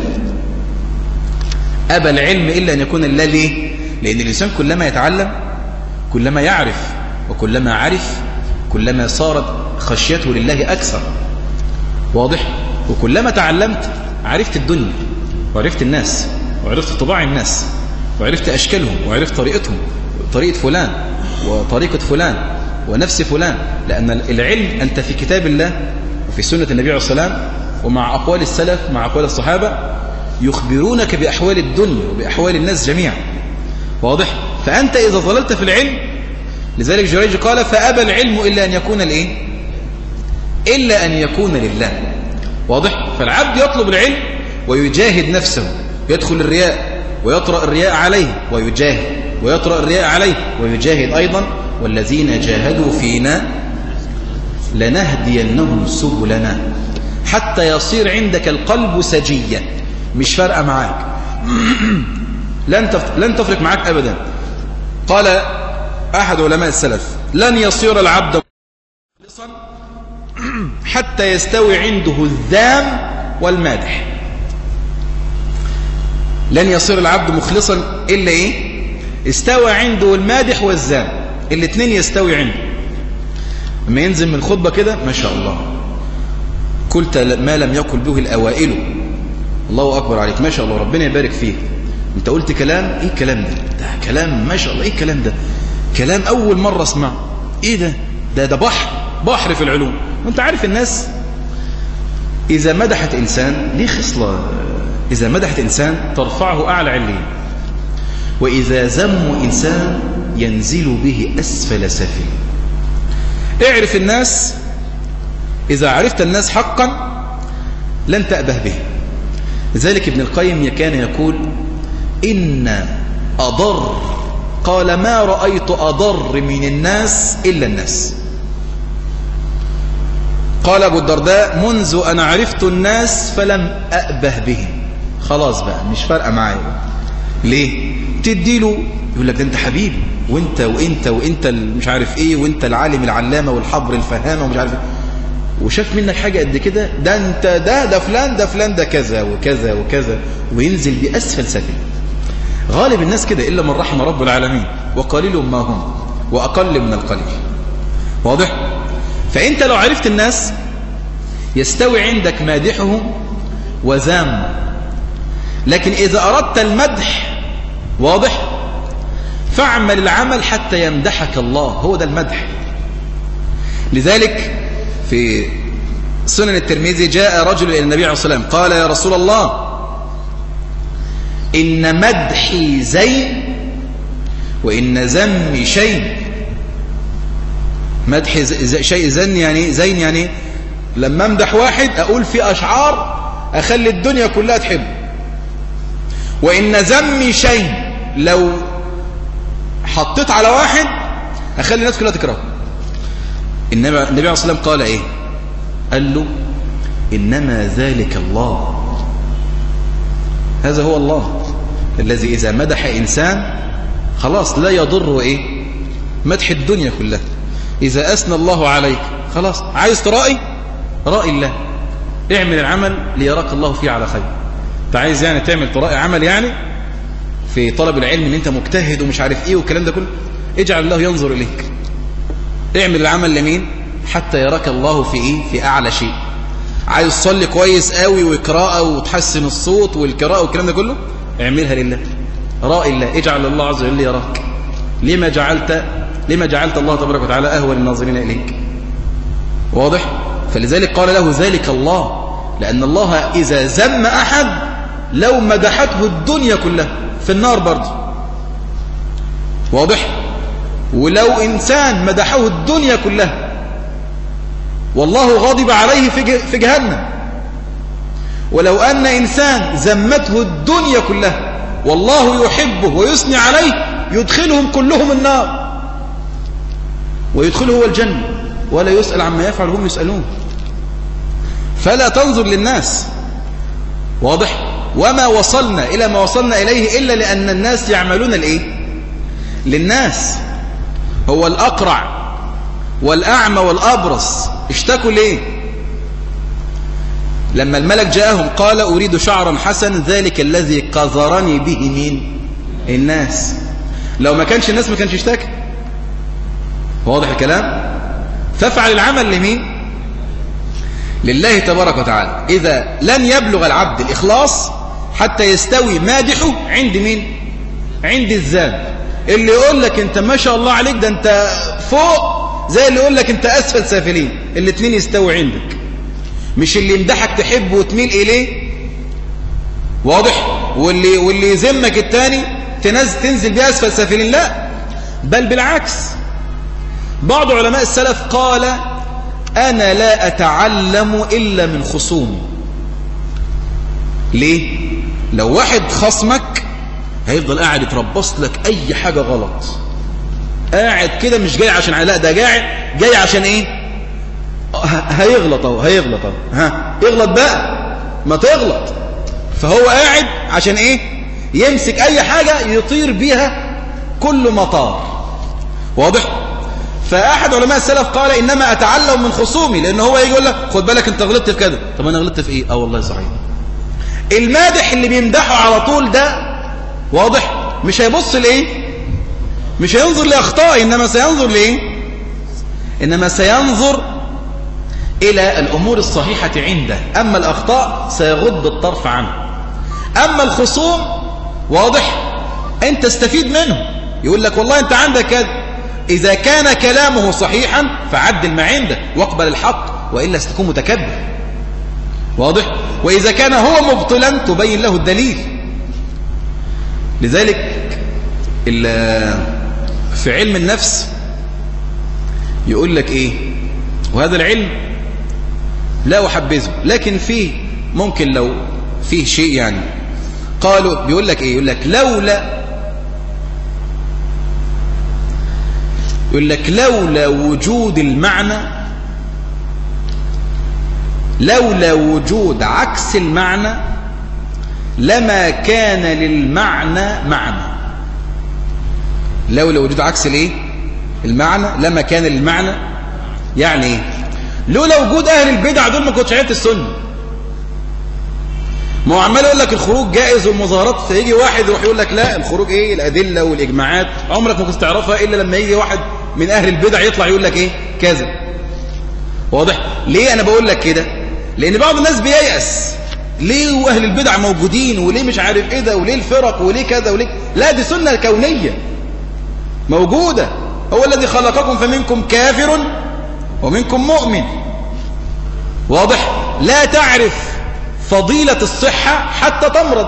أبى العلم إلا أن يكون لله. ليه؟ لأن الإنسان كلما يتعلم كلما يعرف، وكلما عرف كلما صارت خشيته لله أكثر. واضح؟ وكلما تعلمت عرفت الدنيا وعرفت الناس وعرفت طباع الناس وعرفت أشكالهم وعرفت طريقتهم، طريقة فلان وطريقة فلان ونفس فلان. لأن العلم أنت في كتاب الله وفي سنة النبي عليه الصلاة والسلام ومع أقوال السلف مع أقوال الصحابة يخبرونك بأحوال الدنيا وبأحوال الناس جميعا. واضح؟ فأنت إذا ظللت في العلم، لذلك جريج قال فأبى العلم إلا أن يكون إلا أن يكون لله. واضح؟ فالعبد يطلب العلم ويجاهد نفسه، يدخل الرياء ويطرأ الرياء عليه ويجاهد، ويطرأ الرياء عليه ويجاهد أيضا. والذين جاهدوا فينا لنهدينهم سبلنا حتى يصير عندك القلب سجيا، مش فارقة معاك لن تفرق معاك أبدا. قال أحد علماء السلف لن يصير العبد مخلصا حتى يستوي عنده الذام والمادح. لن يصير العبد مخلصا إلا إيه؟ استوى عنده المادح والذام، الاثنين يستوي عنده. لما ينزل من الخطبة كده ما شاء الله قلت ما لم يقل به الأوائل، الله أكبر عليك، ما شاء الله، ربنا يبارك فيه، انت قلت كلام، ايه الكلام ده؟ ده كلام ما شاء الله، ايه الكلام ده؟ كلام أول مرة اسمعه، ايه ده بحر في العلوم. وانت عارف الناس إذا مدحت إنسان ليه خصلة، إذا مدحت إنسان ترفعه أعلى علين، وإذا ذم إنسان ينزل به أسفل سافل. اعرف الناس إذا عرفت الناس حقا لن تأبه به. لذلك ابن القيم كان يقول إن أضر، قال ما رأيت أضر من الناس إلا الناس. قال أبو الدرداء منذ أن عرفت الناس فلم أأبه بهم، خلاص بقى مش فارقة معايا. ليه؟ تديله يقول لك ده انت حبيبي، وانت وانت وانت مش عارف ايه، وانت العالم العلامة والحبر الفهامة ومش عارف ايه، وشاف منك حاجة قد كده، ده انت ده فلان ده فلان ده كذا وكذا وكذا، وينزل بأسفل سفل. غالب الناس كده إلا من رحم رب العالمين، وقليل ما هم وأقل من القليل. واضح؟ فأنت لو عرفت الناس يستوي عندك مادحهم وذام، لكن إذا أردت المدح، واضح، فاعمل العمل حتى يمدحك الله، هو ده المدح. لذلك في سنن الترمذي جاء رجل إلى النبي عليه الصلاة والسلام قال يا رسول الله إن مدحي زين وإن ذمي شين. مدحي شيء، زين يعني لما امدح واحد أقول في أشعار أخلي الدنيا كلها تحبه، وإن ذمي شين لو حطيت على واحد أخلي الناس كلها تكرهه. النبي عليه الصلاة والسلام قال إيه؟ قال له إنما ذلك الله، هذا هو الله الذي إذا مدح إنسان خلاص لا يضر إيه؟ مدح الدنيا كلها. إذا أثنى الله عليك خلاص، عايز ترائي؟ رائي الله، اعمل العمل ليراك الله فيه على خير. انت عايز يعني تعمل ترائي عمل يعني في طلب العلم ان انت مجتهد ومش عارف ايه والكلام ده كله، اجعل الله ينظر اليك. اعمل العمل لمين؟ حتى يراك الله في ايه؟ في اعلى شيء. عايز تصلي كويس قوي وقراءه وتحسن الصوت والقراءه والكلام ده كله، اعملها لله، رائي الله، اجعل الله عز وجل يراك. لما جعلت الله تبارك وتعالى اهون الناظرين اليك. واضح؟ فلذلك قال له ذلك الله، لأن الله إذا ذم أحد لو مدحته الدنيا كلها في النار برضه. واضح؟ ولو إنسان مدحه الدنيا كلها والله غاضب عليه في جهنم. ولو أن إنسان ذمته الدنيا كلها والله يحبه ويثني عليه يدخلهم كلهم النار ويدخله هو الجنة ولا يسأل عما يفعل هم يسألون. فلا تنظر للناس. واضح؟ وما وصلنا إلى ما وصلنا إليه إلا لأن الناس يعملون الإيه؟ للناس. هو الأقرع والأعمى والأبرص اشتكوا ليه؟ لما الملك جاءهم قال أريد شعرا حسنا ذلك الذي قذرني به مين؟ الناس. لو ما كانش الناس ما كانش اشتكى. واضح الكلام؟ فافعل العمل لمين؟ لله تبارك وتعالى. إذا لن يبلغ العبد الإخلاص حتى يستوي مادحه عند مين؟ عند الذام. اللي يقول لك انت ما شاء الله عليك ده انت فوق، زي اللي يقول لك انت أسفل سافلين، الاثنين يستوي عندك. مش اللي يمدحك تحبه وتميل إليه، واضح؟ واللي يذمك الثاني تنزل بيه أسفل سافلين، لا، بل بالعكس. بعض علماء السلف قال أنا لا أتعلم إلا من خصومي. ليه؟ لو واحد خصمك هيفضل قاعد يتربص لك أي حاجة غلط، قاعد كده مش جاي عشان لا، ده جاي عشان إيه؟ هيغلط أهو، يغلط بقى، ما تغلط. فهو قاعد عشان إيه؟ يمسك أي حاجة يطير بيها كل مطار. واضح؟ فأحد علماء السلف قال إنما أتعلم من خصومي، لأن هو يجي يقول لك خد بالك أنت غلطت في كده. طب أنا غلطت في إيه؟ والله صحيح. المادح اللي بيمدحه على طول ده، واضح، مش هيبص لإيه؟ مش هينظر لأخطائه، إنما سينظر لإيه؟ إنما سينظر إلى الأمور الصحيحة عنده. أما الأخطاء سيغض الطرف عنه. أما الخصوم، واضح، أنت استفيد منه، يقول لك والله أنت عندك كده. إذا كان كلامه صحيحا فعدل ما عنده واقبل الحق، وإلا ستكون متكبر. واضح؟ وإذا كان هو مبطلا تبين له الدليل. لذلك في علم النفس يقول لك إيه؟ وهذا العلم لا أحبذه، لكن فيه ممكن لو فيه شيء يعني قالوا بيقول لك إيه، يقول لك لولا وجود المعنى، لولا وجود عكس المعنى لما كان للمعنى معنى. لولا وجود عكس الايه؟ المعنى لما كان للمعنى. يعني ايه؟ لولا وجود اهل البدع دول ما كنتش عرفت السنه. ما هو عمال يقول لك الخروج جائز والمظاهرات، فيجي واحد يروح يقول لك لا الخروج ايه؟ الادله والاجماعات عمرك ما كنت تعرفها الا لما يجي واحد من اهل البدع يطلع يقول لك ايه؟ كذا. واضح؟ ليه انا بقول لك كده؟ لان بعض الناس بييأس. ليه واهل البدع موجودين وليه مش عارف ايه ده وليه الفرق وليه كذا وليه؟ لا دي سنه كونيه موجوده. هو الذي خلقكم فمنكم كافر ومنكم مؤمن. واضح؟ لا تعرف فضيلة الصحة حتى تمرض.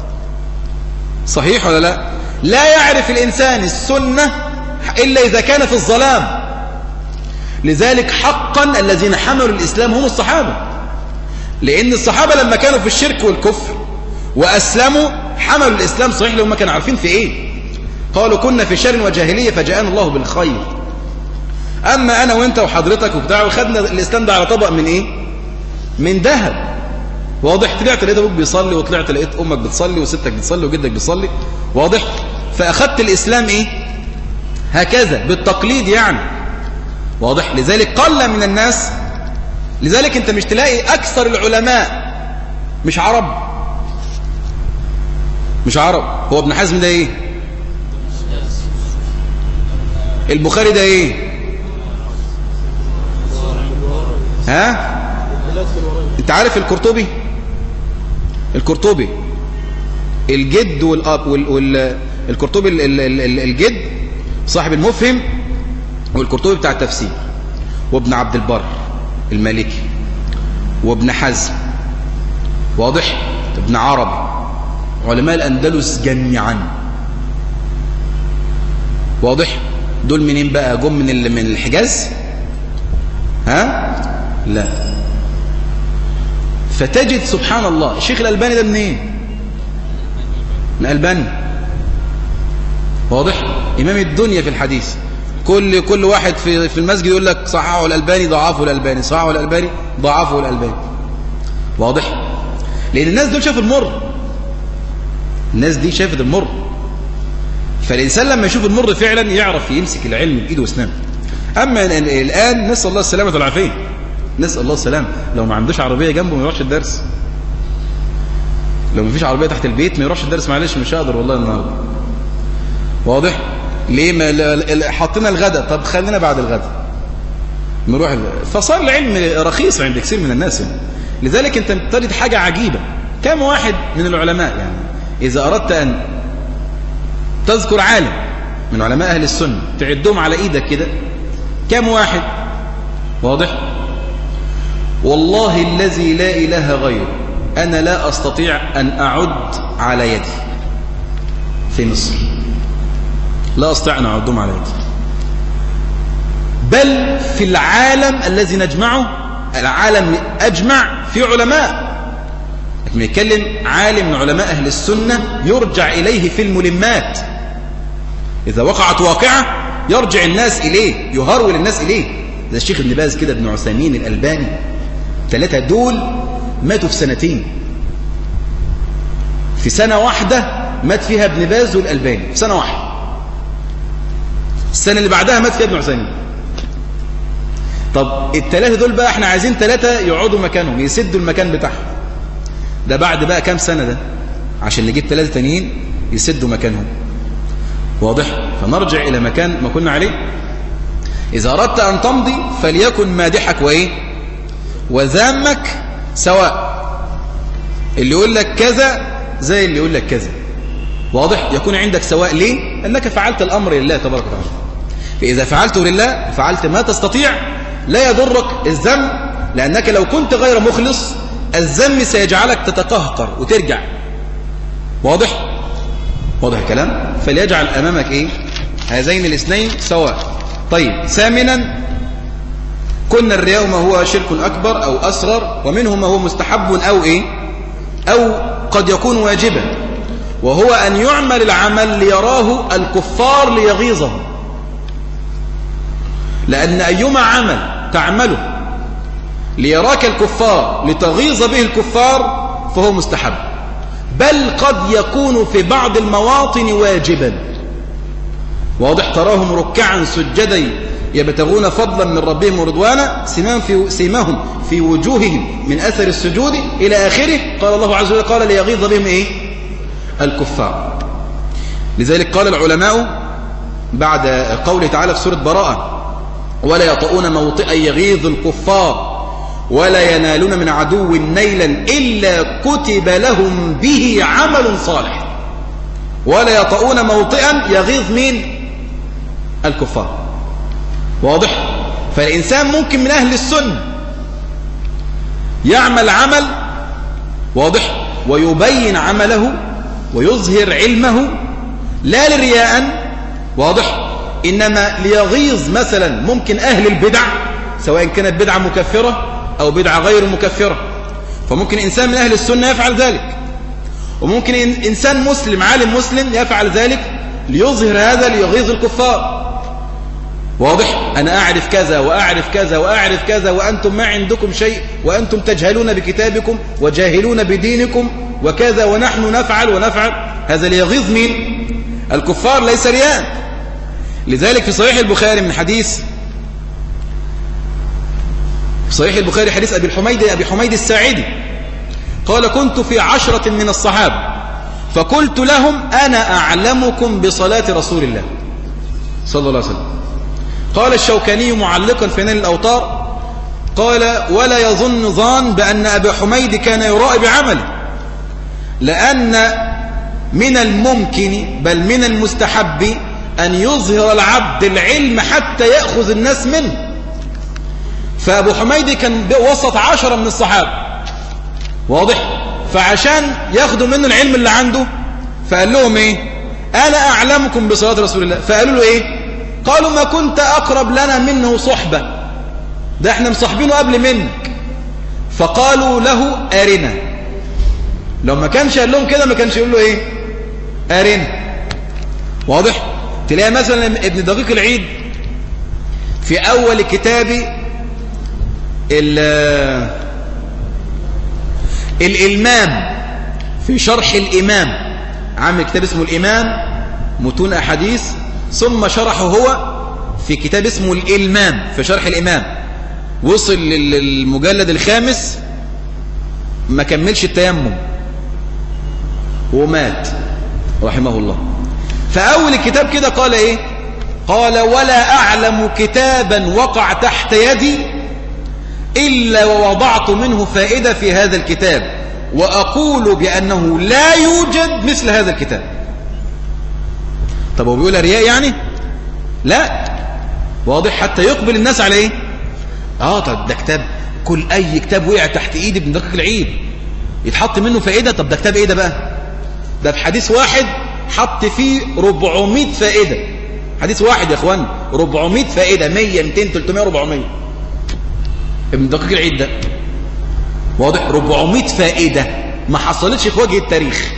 صحيح ولا لا؟ لا يعرف الإنسان السنة إلا إذا كان في الظلام. لذلك حقا الذين حملوا الإسلام هم الصحابة، لأن الصحابة لما كانوا في الشرك والكفر وأسلموا حملوا الإسلام صحيح لهم كانوا عارفين في إيه. قالوا كنا في شر وجاهلية فجاءنا الله بالخير. أما أنا وإنت وحضرتك وبتاع وخدنا الإسلام ده على طبق من إيه؟ من ذهب. واضح؟ طلعت لقيت أبوك بيصلي، وطلعت لقيت أمك بتصلي، وستك بتصلي، وجدك بيصلي. واضح؟ فأخذت الإسلام إيه؟ هكذا بالتقليد يعني. واضح؟ لذلك قل من الناس. لذلك أنت مش تلاقي أكثر العلماء مش عرب. مش عرب. هو ابن حزم ده إيه؟ البخاري ده إيه؟ ها؟ أنت عارف القرطبي؟ القرطبي الجد والأب القرطبي الجد صاحب المفهم، والقرطبي بتاع التفسير، وابن عبد البر المالكي، وابن حزم. واضح؟ ابن عربي، علماء الأندلس جميعا. واضح؟ دول منين بقى؟ جم من الحجاز؟ ها؟ لا. فتجد سبحان الله الشيخ الألباني ده منين؟ من ألباني. واضح؟ إمام الدنيا في الحديث. كل واحد في المسجد يقول لك صححه الألباني ضعفه الألباني، صححه الألباني ضعفه الألباني. واضح؟ لأن الناس دول شافوا المر. الناس دي شافت المر. فالإنسان لما يشوف المر فعلا يعرف يمسك العلم بإيده واسنانه. أما الآن نسأل الله السلامة والعافية. نسأل الله السلام. لو ما عندوش عربية جنبه ما يروحش الدرس. لو ما فيش عربية تحت البيت ما يروحش الدرس. معلش مش هقدر والله النهارده. واضح؟ ليه؟ ما حطينا الغداء. طب خلينا بعد الغداء نروح. فصار العلم رخيص عند كثير من الناس يعني. لذلك انت تجد حاجة عجيبة. كم واحد من العلماء يعني إذا أردت أن تذكر عالم من علماء أهل السنة تعدهم على إيدك كده كم واحد؟ واضح؟ والله الذي لا إله غيره أنا لا أستطيع أن أعد على يدي في مصر. لا أستطيع أن أعدهم على يدي. بل في العالم الذي نجمعه، العالم أجمع في علماء. لكن يتكلم عالم من علماء أهل السنة يرجع إليه في الملمات. إذا وقعت واقعة يرجع الناس إليه، يهرول الناس إليه. زي الشيخ ابن باز كده، ابن عثيمين، الألباني. 3 دول ماتوا في سنتين. في سنة واحدة مات فيها ابن باز والألباني، في سنة واحدة. السنة اللي بعدها مات فيها ابن عثيمين. طب ال3 دول بقى احنا عايزين 3 يقعدوا مكانهم يسدوا المكان بتاعهم. ده بعد بقى كام سنة ده عشان نجيب 3 تانيين يسدوا مكانهم. واضح؟ فنرجع إلى مكان ما كنا عليه. إذا أردت أن تمضي فليكن مادحك وإيه وذامك سواء. اللي يقول لك كذا زي اللي يقول لك كذا. واضح؟ يكون عندك سواء. ليه؟ أنك فعلت الأمر لله تبارك وتعالى. فإذا فعلته لله فعلت ما تستطيع لا يضرك الذم، لأنك لو كنت غير مخلص الذم سيجعلك تتقهقر وترجع. واضح؟ واضح الكلام؟ فليجعل أمامك إيه؟ هذين الاثنين سواء. طيب ثامنا قلنا الرياء ما هو شرك أكبر أو أصغر، ومنه ما هو مستحب أو إيه أو قد يكون واجبا، وهو أن يعمل العمل ليراه الكفار ليغيظه، لأن أيما عمل تعمله ليراك الكفار لتغيظ به الكفار فهو مستحب، بل قد يكون في بعض المواطن واجبا. واضح؟ تراهم ركعا سجدا يبتغون فضلا من ربهم ورضوانا سيماهم في وجوههم من أثر السجود إلى آخره. قال الله عز وجل قال ليغيظ بهم إيه؟ الكفار. لذلك قال العلماء بعد قوله تعالى في سورة براءة ولا يطؤون موطئا يغيظ الكفار ولا ينالون من عدو نيلا إلا كتب لهم به عمل صالح. ولا يطؤون موطئا يغيظ مين؟ الكفار. واضح؟ فالإنسان ممكن من أهل السنة يعمل عمل واضح ويبين عمله ويظهر علمه لا لرياء واضح، إنما ليغيظ مثلا ممكن أهل البدع، سواء كانت بدعة مكفرة أو بدعة غير مكفرة. فممكن إنسان من أهل السنة يفعل ذلك، وممكن إنسان مسلم عالم مسلم يفعل ذلك ليظهر هذا ليغيظ الكفار. واضح؟ أنا أعرف كذا وأعرف كذا وأعرف كذا وأنتم ما عندكم شيء وأنتم تجهلون بكتابكم وجاهلون بدينكم وكذا ونحن نفعل ونفعل. هذا ليغيظ مين؟ الكفار، ليس رياء. لذلك في صحيح البخاري من حديث صحيح البخاري حديث أبي حميد الساعدي قال كنت في 10 من الصحابة فقلت لهم أنا أعلمكم بصلاة رسول الله صلى الله عليه وسلم. قال الشوكاني معلقا في نيل الأوطار قال ولا يظن ظان بأن أبا حميد كان يراء بعمله، لأن من الممكن بل من المستحب أن يظهر العبد العلم حتى يأخذ الناس منه. فأبو حميد كان وسط 10 من الصحابة واضح، فعشان ياخدوا منه العلم اللي عنده فقال لهم ايه؟ أنا أعلمكم بصلاة رسول الله. فقالوا له ايه؟ قالوا ما كنت أقرب لنا منه صحبة، ده احنا مصاحبينه قبل منك. فقالوا له أرنا. لو ما كانش قال لهم كده ما كانش يقول له ايه؟ أرنا. واضح؟ تلاقي مثلا ابن دقيق العيد في أول كتاب الإلمام في شرح الإمام، عامل كتاب اسمه الإمام متون أحاديث، ثم شرحه هو في كتاب اسمه الإلمام في شرح الإمام. وصل للمجلد الخامس ما كملش التيمم ومات رحمه الله. فأول الكتاب كده قال إيه؟ قال ولا أعلم كتابا وقع تحت يدي إلا ووضعت منه فائدة في هذا الكتاب، وأقول بأنه لا يوجد مثل هذا الكتاب. طب هو بيقول رياء يعني؟ لا، واضح، حتى يقبل الناس على ايه؟ طب ده كتاب، كل أي كتاب وقع تحت إيد ابن دقيق العيد يتحط منه فائدة. طب ده كتاب إيه ده بقى؟ ده في حديث واحد حط فيه 400 فائدة. حديث واحد يا اخوان 400 فائدة، 100 200 300 400. ابن دقيق العيد ده واضح 400 فائدة ما حصلتش في وجه التاريخ.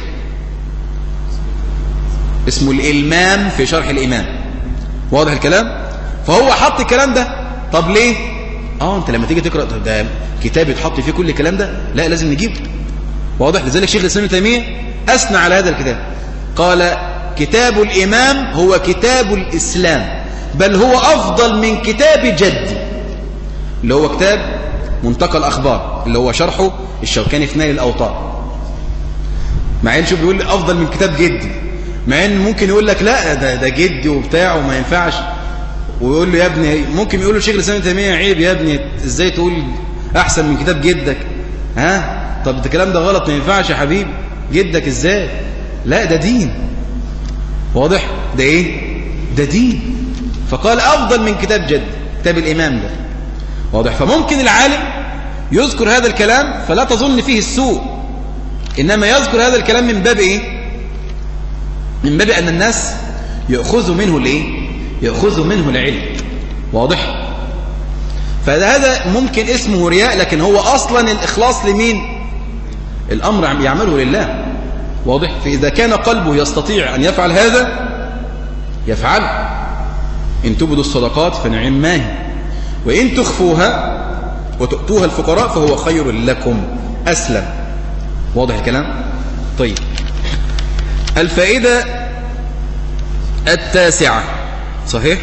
اسمه الإلمام في شرح الإمام. واضح الكلام؟ فهو حط الكلام ده. طب ليه؟ انت لما تيجي تقرأ ده كتاب يتحط فيه كل الكلام ده، لا لازم نجيبه. واضح؟ لذلك شيخ الإسلام ابن تيمية أثنى على هذا الكتاب، قال كتاب الإمام هو كتاب الإسلام، بل هو أفضل من كتاب جدي اللي هو كتاب منتقى الأخبار اللي هو شرحه الشوكاني في نيل الأوطار. مع إن شوف بيقول لي أفضل من كتاب جدي، مع إن ممكن يقول لك لا ده جدي وبتاع وما ينفعش، ويقول له يا ابني، ممكن يقول له شيخ الإسلام ابن تيمية عيب يا ابني إزاي تقول أحسن من كتاب جدك؟ طب ده الكلام ده غلط، ما ينفعش يا حبيبي، جدك إزاي؟ لا ده دين. واضح؟ ده إيه؟ ده دين. فقال أفضل من كتاب جد، كتاب الإمام ده. واضح؟ فممكن العالم يذكر هذا الكلام فلا تظن فيه السوء، إنما يذكر هذا الكلام من باب إيه؟ من باب أن الناس يأخذوا منه الإيه؟ يأخذوا منه العلم. واضح؟ فهذا ممكن اسمه رياء، لكن هو أصلا الإخلاص لمين؟ الأمر يعمله لله. واضح؟ فإذا كان قلبه يستطيع أن يفعل هذا يفعل. إن تبدوا الصدقات فنعم ما هي، وإن تخفوها وتؤتوها الفقراء فهو خير لكم أسلم. واضح الكلام؟ طيب، الفائدة التاسعة. صحيح؟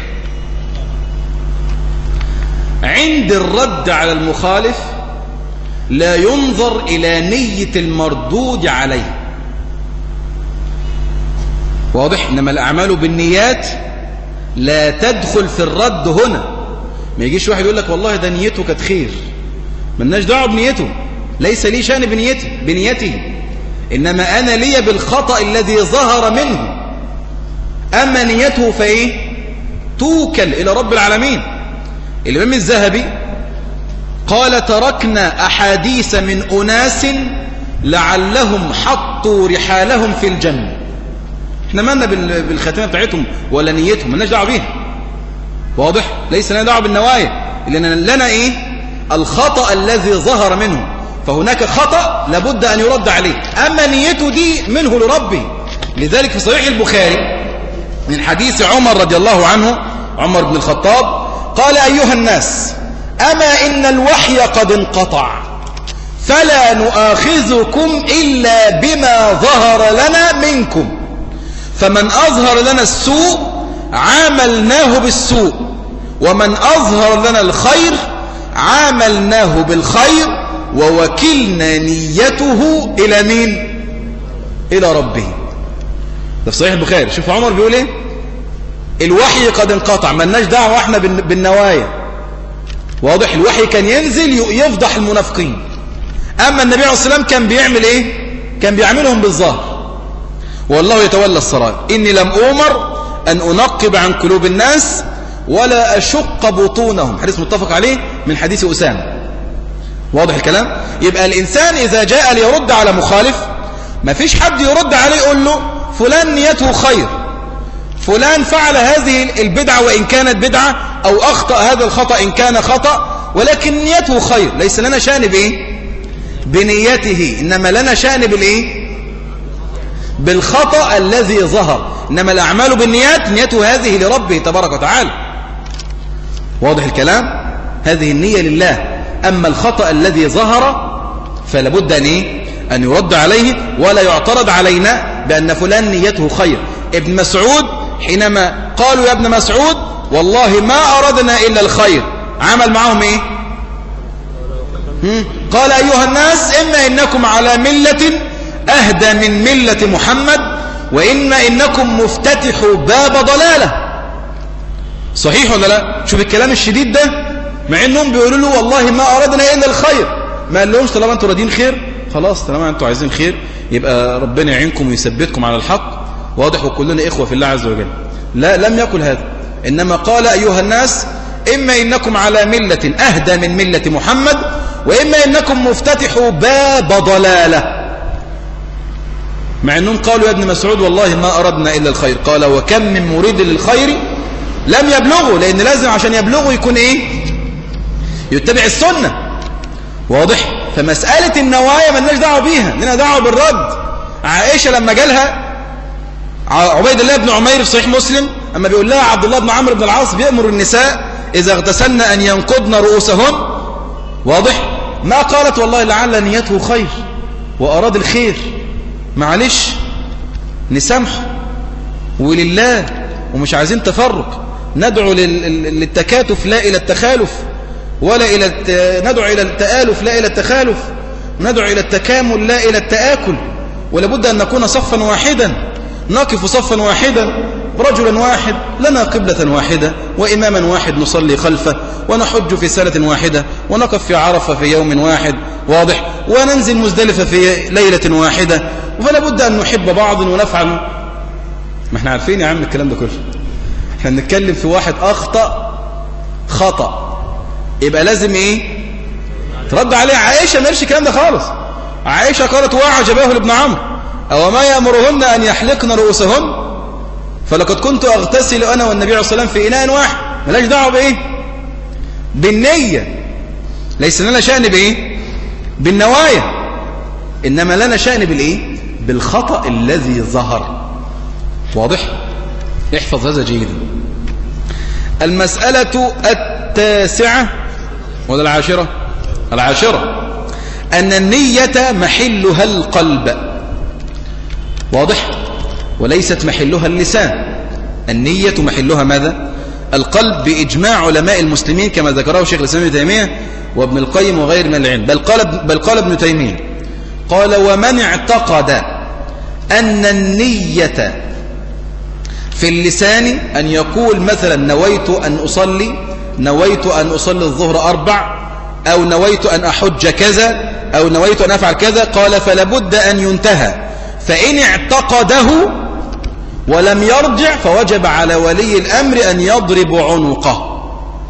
عند الرد على المخالف لا ينظر إلى نية المردود عليه. واضح؟ إنما الأعمال بالنيات لا تدخل في الرد هنا. ما يجيش واحد يقول لك والله ده نيته كانت خير، ملناش دعوه بنيته، ليس لي شأن بنيته، إنما أنا لي بالخطأ الذي ظهر منه. أما نيته فإيه؟ توكل إلى رب العالمين. الإمام الذهبي قال تركنا أحاديث من أناس لعلهم حطوا رحالهم في الجنة. احنا مالنا بالخاتمة بتاعتهم ولا نيتهم، مالناش دعوه بيها. واضح؟ ليس لنا دعوه بالنوايا، لنا ايه؟ الخطأ الذي ظهر منه، فهناك خطأ لابد أن يرد عليه، أما نيته دي منه لربه. لذلك في صحيح البخاري من حديث عمر رضي الله عنه، عمر بن الخطاب قال أيها الناس أما إن الوحي قد انقطع فلا نؤاخذكم إلا بما ظهر لنا منكم، فمن أظهر لنا السوء عاملناه بالسوء، ومن أظهر لنا الخير عاملناه بالخير، ووكلنا نيته إلى مين؟ إلى ربه. ده في صحيح البخاري. شوف عمر بيقول ايه؟ الوحي قد انقطع، ملناش دعوه احنا بالنوايا. واضح؟ الوحي كان ينزل يفضح المنافقين، اما النبي عليه الصلاه والسلام كان بيعمل ايه؟ كان بيعملهم بالظاهر، والله يتولى السرائر. اني لم أؤمر ان انقب عن قلوب الناس ولا اشق بطونهم، حديث متفق عليه من حديث أسامة. واضح الكلام؟ يبقى الانسان اذا جاء ليرد على مخالف ما فيش حد يرد عليه يقول له فلان نيته خير، فلان فعل هذه البدعة وإن كانت بدعة، أو أخطأ هذا الخطأ إن كان خطأ، ولكن نيته خير. ليس لنا شأن بإيه؟ بنيته، إنما لنا شأن بالإيه؟ بالخطأ الذي ظهر. إنما الأعمال بالنيات، نيته هذه لربه تبارك وتعالى. واضح الكلام؟ هذه النية لله. أما الخطأ الذي ظهر فلا بد أن إيه؟ أن يرد عليه، ولا يعترض علينا بأن فلان نيته خير. ابن مسعود حينما قالوا يا ابن مسعود والله ما أردنا إلا الخير، عمل معهم إيه؟ قال أيها الناس إما إنكم على ملة أهدى من ملة محمد، وإما إنكم مفتتحوا باب ضلالة. صحيح ولا لا؟ شوف الكلام الشديد ده، مع إنهم بيقولوا له والله ما أردنا إلا الخير، ما قال لهمش طالما أنتوا راضين خير خلاص، طالما أنتوا عايزين خير يبقى ربنا يعينكم ويثبتكم على الحق. واضح؟ وكلنا إخوة في الله عز وجل. لا، لم يقل هذا، إنما قال أيها الناس إما إنكم على ملة أهدى من ملة محمد، وإما إنكم مفتتحوا باب ضلالة. مع أنهم قالوا يا ابن مسعود والله ما أردنا إلا الخير. قال وكم من مريد للخير لم يبلغوا، لأن لازم عشان يبلغوا يكون إيه؟ يتبع السنة. واضح؟ فمسألة النوايا ملناش دعوة بيها، لنا دعوة بالرد. عائشة لما جالها عبيد الله بن عمير في صحيح مسلم، أما بيقول لها عبد الله بن عمرو بن العاص بيأمر النساء إذا اغتسلن أن ينقضن رؤوسهن. واضح؟ ما قالت والله لعل نيته خير وأراد الخير، معلش نسامحه ولله، ومش عايزين تفرق، ندعو للتكاتف لا إلى التخالف، ولا إلى ندعو إلى التآلف لا إلى التخالف، ندعو إلى التكامل لا إلى التآكل، ولابد أن نكون صفا واحدا، نقف صفا واحدا، رجلا واحد لنا قبلة واحدة، وإماما واحد نصلي خلفه، ونحج في سنة واحدة، ونقف في عرفة في يوم واحد. واضح؟ وننزل مزدلفة في ليلة واحدة. فلا بد أن نحب بعض ونفعل. ما احنا عارفين يا عم الكلام ده كله، احنا بنتكلم في واحد أخطأ خطأ، يبقى لازم ايه؟ ترد عليه. عائشة ما قالش الكلام ده خالص. عائشة قالت وعجبه لابن عمرو أو ما يأمرهن أن يحلقن رؤوسهن فلقد كنت أغتسل أنا والنبي عليه الصلاة والسلام في إناء واحد. ملاش دعوة بإيه؟ بالنية، ليس لنا شأن بإيه؟ بالنوايا، إنما لنا شأن بالإيه؟ بالخطأ الذي ظهر. واضح؟ احفظ هذا جيدا. المسألة التاسعة ولا العاشرة؟ العاشرة، أن النية محلها القلب. واضح؟ وليست محلها اللسان. النية محلها ماذا؟ القلب، بإجماع علماء المسلمين كما ذكره شيخ الإسلام ابن تيمية وابن القيم وغير من العلم. بل قال ابن تيمية، قال: ومن اعتقد أن النية في اللسان أن يقول مثلا نويت أن أصلي الظهر 4، أو نويت أن أحج كذا، أو نويت أن أفعل كذا، قال فلابد أن ينتهى. فإن اعتقده ولم يرجع فوجب على ولي الأمر أن يضرب عنقه.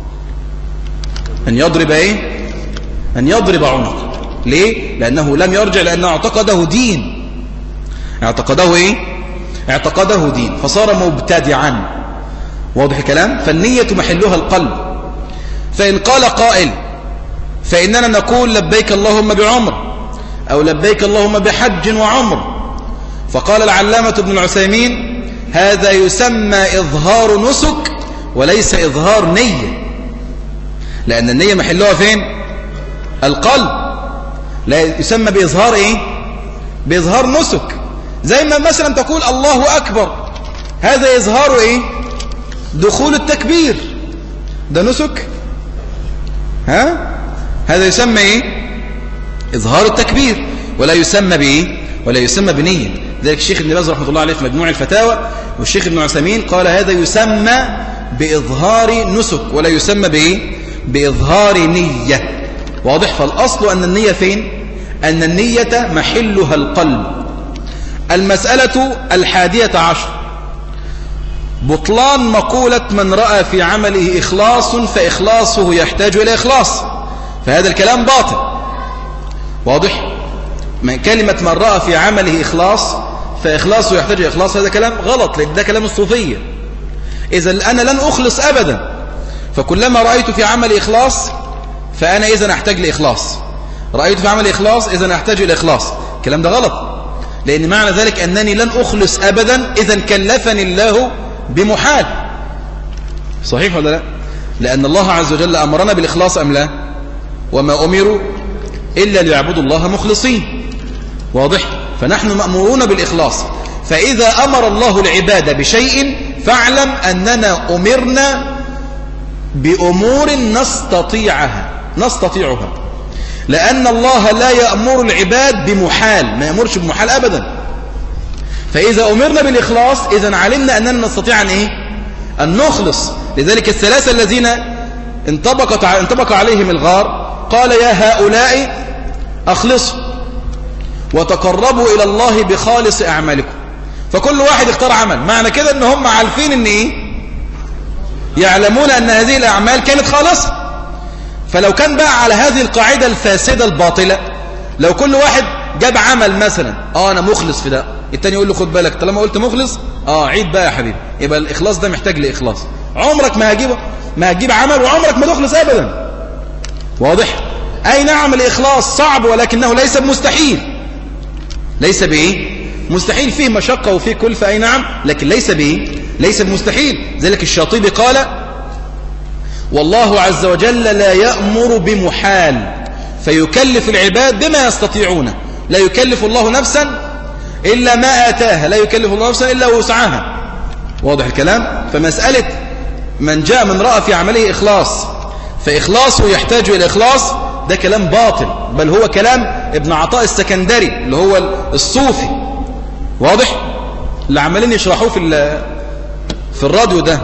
أن يضرب إيه؟ أن يضرب عنقه. ليه؟ لأنه لم يرجع، لأنه اعتقده دين. اعتقده إيه؟ اعتقده دين فصار مبتدعا. واضح الكلام؟ فالنية محلها القلب. فإن قال قائل فإننا نقول لبيك اللهم بعمر، أو لبيك اللهم بحج وعمر، فقال العلامة ابن العثيمين: هذا يسمى إظهار نسك وليس إظهار نية، لأن النية محلها فين؟ القلب. لا يسمى بإظهار إيه؟ بإظهار نسك. زي ما مثلا تقول الله أكبر، هذا إظهار إيه؟ دخول التكبير، ده نسك. هذا يسمى إيه؟ إظهار التكبير، ولا يسمى بإيه؟ ولا يسمى بنية. ذلك الشيخ ابن باز رحمه الله عليه في مجموع الفتاوى، والشيخ ابن عثيمين قال هذا يسمى بإظهار نسك ولا يسمى بإيه؟ بإظهار نية. واضح؟ فالأصل أن النية فين؟ أن النية محلها القلب. المسألة 11، بطلان مقولة من رأى في عمله إخلاص فإخلاصه يحتاج إلى إخلاص، فهذا الكلام باطل. واضح؟ كلمة من رأى في عمله إخلاص فإخلاصه يحتاج إلى إخلاص، هذا كلام غلط، لأن ده كلام الصوفية. إذا أنا لن أخلص أبدا، فكلما رأيت في عمل إخلاص فأنا إذن أحتاج لإخلاص، رأيت في عمل إخلاص إذن أحتاج إلى إخلاص. الكلام ده غلط، لأن معنى ذلك أنني لن أخلص أبدا، إذن كلفني الله بمحال. صحيح ولا لا؟ لأن الله عز وجل أمرنا بالإخلاص أم لا؟ وما أمروا إلا ليعبدوا الله مخلصين. واضح؟ فنحن مأمورون بالإخلاص. فإذا أمر الله العباد بشيء فاعلم أننا أمرنا بأمور نستطيعها، لأن الله لا يأمر العباد بمحال، ما يأمرش بمحال أبدا. فإذا أمرنا بالإخلاص إذن علمنا أننا نستطيع أن نخلص. لذلك الثلاثة الذين انطبق عليهم الغار قال: يا هؤلاء أخلصوا وتقربوا إلى الله بخالص أعمالكم. فكل واحد اختار عمل، معنى كده أن هم عارفين أن إيه؟ يعلمون أن هذه الأعمال كانت خالصة. فلو كان بقى على هذه القاعدة الفاسدة الباطلة، لو كل واحد جاب عمل مثلا أنا مخلص في ده، التاني يقول له خد بالك طالما قلت مخلص عيد بقى يا حبيبي، يبقى الإخلاص ده محتاج لإخلاص. عمرك ما هتجيب عمل وعمرك ما تخلص أبدا. واضح؟ أي نعم الإخلاص صعب ولكنه ليس بمستحيل. ليس بإيه؟ مستحيل، فيه مشقة وفيه كلفة، أي نعم، لكن ليس بإيه؟ ليس بمستحيل. ذلك الشاطبي قال: والله عز وجل لا يأمر بمحال فيكلف العباد بما يستطيعون. لا يكلف الله نفسا إلا ما آتاها، لا يكلف الله نفسا إلا وسعها. واضح الكلام؟ فمسألة من جاء من رأى في عمله إخلاص فإخلاصه يحتاج إلى إخلاص، ده كلام باطل، بل هو كلام ابن عطاء السكندري اللي هو الصوفي. واضح؟ اللي عمالين يشرحوه في الراديو ده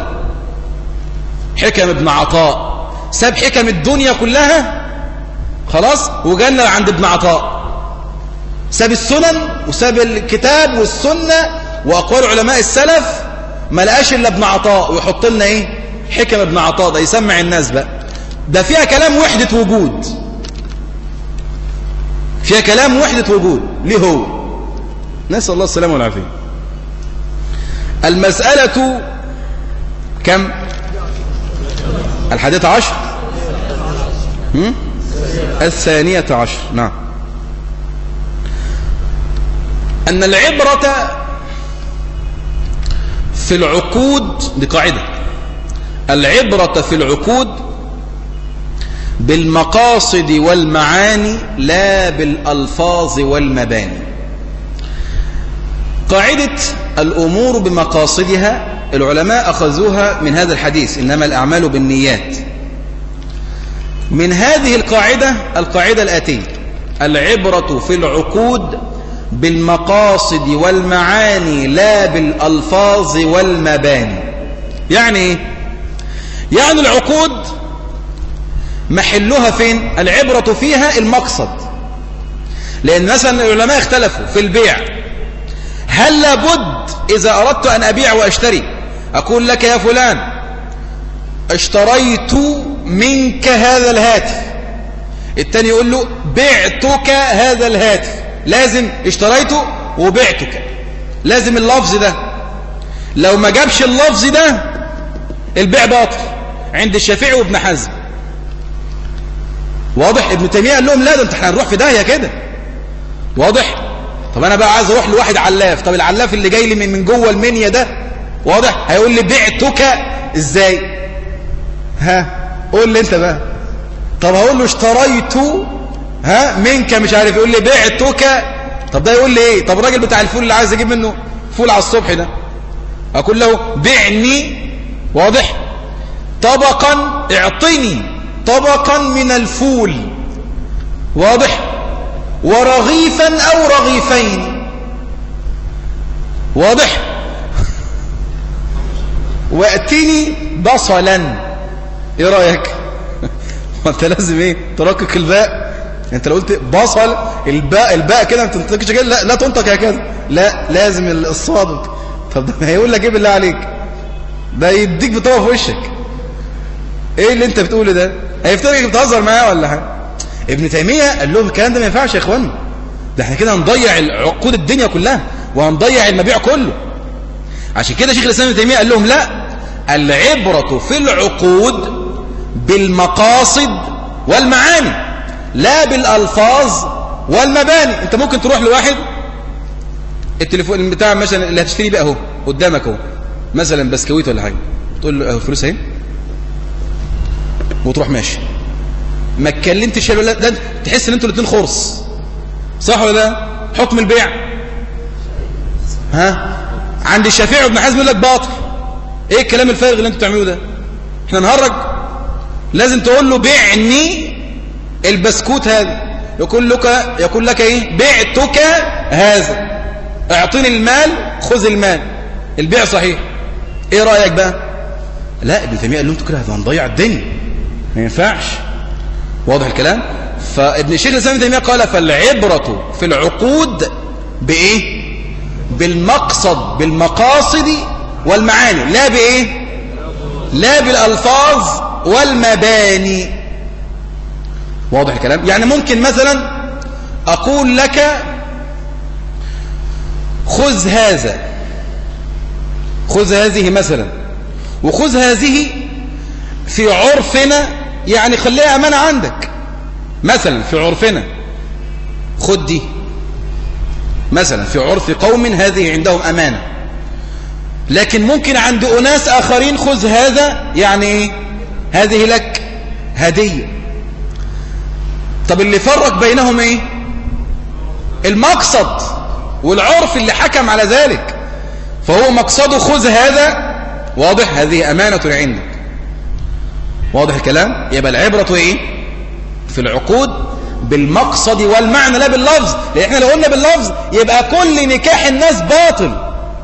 حكم ابن عطاء، ساب حكم الدنيا كلها خلاص وجانا عند ابن عطاء، ساب السنن وساب الكتاب والسنة وأقوال علماء السلف، ما لقاش إلا ابن عطاء، ويحط لنا إيه؟ حكم ابن عطاء ده يسمع الناس بقى، ده فيها كلام وحدة وجود، فيها كلام وحدة وجود. ليه هو؟ نسأل الله السلامة والعافية. المسألة كم؟ 11. الثانية عشر. نعم. أن العبرة في العقود، دي قاعدة، العبرة في العقود بالمقاصد والمعاني لا بالألفاظ والمباني. قاعدة الأمور بمقاصدها العلماء أخذوها من هذا الحديث إنما الأعمال بالنيات. من هذه القاعدة الآتية: العبرة في العقود بالمقاصد والمعاني لا بالألفاظ والمباني. يعني إيه؟ يعني العقود محلها فين؟ العبرة فيها المقصد. لأن مثلا العلماء اختلفوا في البيع، هل لابد إذا أردت أن أبيع وأشتري أقول لك يا فلان اشتريت منك هذا الهاتف، التاني يقول له بعتك هذا الهاتف، لازم اشتريته وبعتك، لازم اللفظ ده. لو ما جابش اللفظ ده البيع باطل عند الشافعي وابن حزم. واضح؟ ابن تيمية قال لهم لا، ده احنا هنروح في داهية كده. واضح؟ طب انا بقى عايز اروح لواحد علاف، طب العلاف اللي جاي لي من جوه المنيا ده، واضح، هيقول لي بعتك ازاي؟ قول لي انت بقى. طب هقول له اشتريت منك مش عارف، يقول لي بعتك. طب ده يقول لي ايه؟ طب الراجل بتاع الفول اللي عايز اجيب منه فول على الصبح ده اقول له بعني، واضح، طبقا، اعطني طبقا من الفول، واضح، ورغيفا او رغيفين، واضح، واتني بصلا. ايه رايك؟ وانت لازم ايه؟ ترقق الباء. انت لو قلت بصل الباء كده ما تنطقش كده، لا تنطق هكذا، لا لازم الصاد. طب ده هيقول لك ايه بالله عليك؟ ده يديك بطوه في وشك. ايه اللي انت بتقوله ده؟ هيفتكرك بتهزر معاه ولا حاجه؟ ابن تيميه قال لهم الكلام ده ما ينفعش يا اخوانا، ده احنا كده هنضيع عقود الدنيا كلها وهنضيع المبيع كله. عشان كده شيخ الاسلام ابن تيميه قال لهم لا، العبره في العقود بالمقاصد والمعاني لا بالالفاظ والمباني. انت ممكن تروح لواحد التليفون بتاع مثلا اللي هتشتري بقى اهو قدامك اهو، مثلا بسكويت ولا حاجه، تقول له فلوس اهي وتروح ماشي، ما اتكلمتش ولا لا، تحس ان انتوا الاثنين خرص، صح ولا لا؟ حكم البيع عند الشافعي وابن حزم يقول لك باطل. ايه الكلام الفارغ اللي انتوا بتعملوه ده؟ احنا نهرج؟ لازم تقول له بيعني البسكوت هذا، يقول لك ايه؟ بعتك هذا، اعطيني المال خذ المال، البيع صحيح. ايه رايك بقى؟ لا، ابن تيميه قال له انتوا كده هنضيع الدنيا، ما ينفعش. واضح الكلام؟ فابن الشيخ الاسلام ابن تيميه قال فالعبره في العقود بايه؟ بالمقصد، بالمقاصد والمعاني، لا بايه؟ لا بالالفاظ والمباني. واضح الكلام؟ يعني ممكن مثلا اقول لك خذ هذا، خذ هذه مثلا، وخذ هذه في عرفنا يعني خليها امانه عندك، مثلا في عرفنا خذ دي، مثلا في عرف قوم هذه عندهم امانه. لكن ممكن عند اناس اخرين خذ هذا يعني ايه؟ هذه لك هديه. طب اللي فرق بينهم ايه؟ المقصد والعرف اللي حكم على ذلك. فهو مقصده خذ هذا، واضح، هذه امانه عندك. واضح الكلام؟ يبقى العبره ايه في العقود؟ بالمقصد والمعنى لا باللفظ. لان احنا لو قلنا باللفظ يبقى كل نكاح الناس باطل.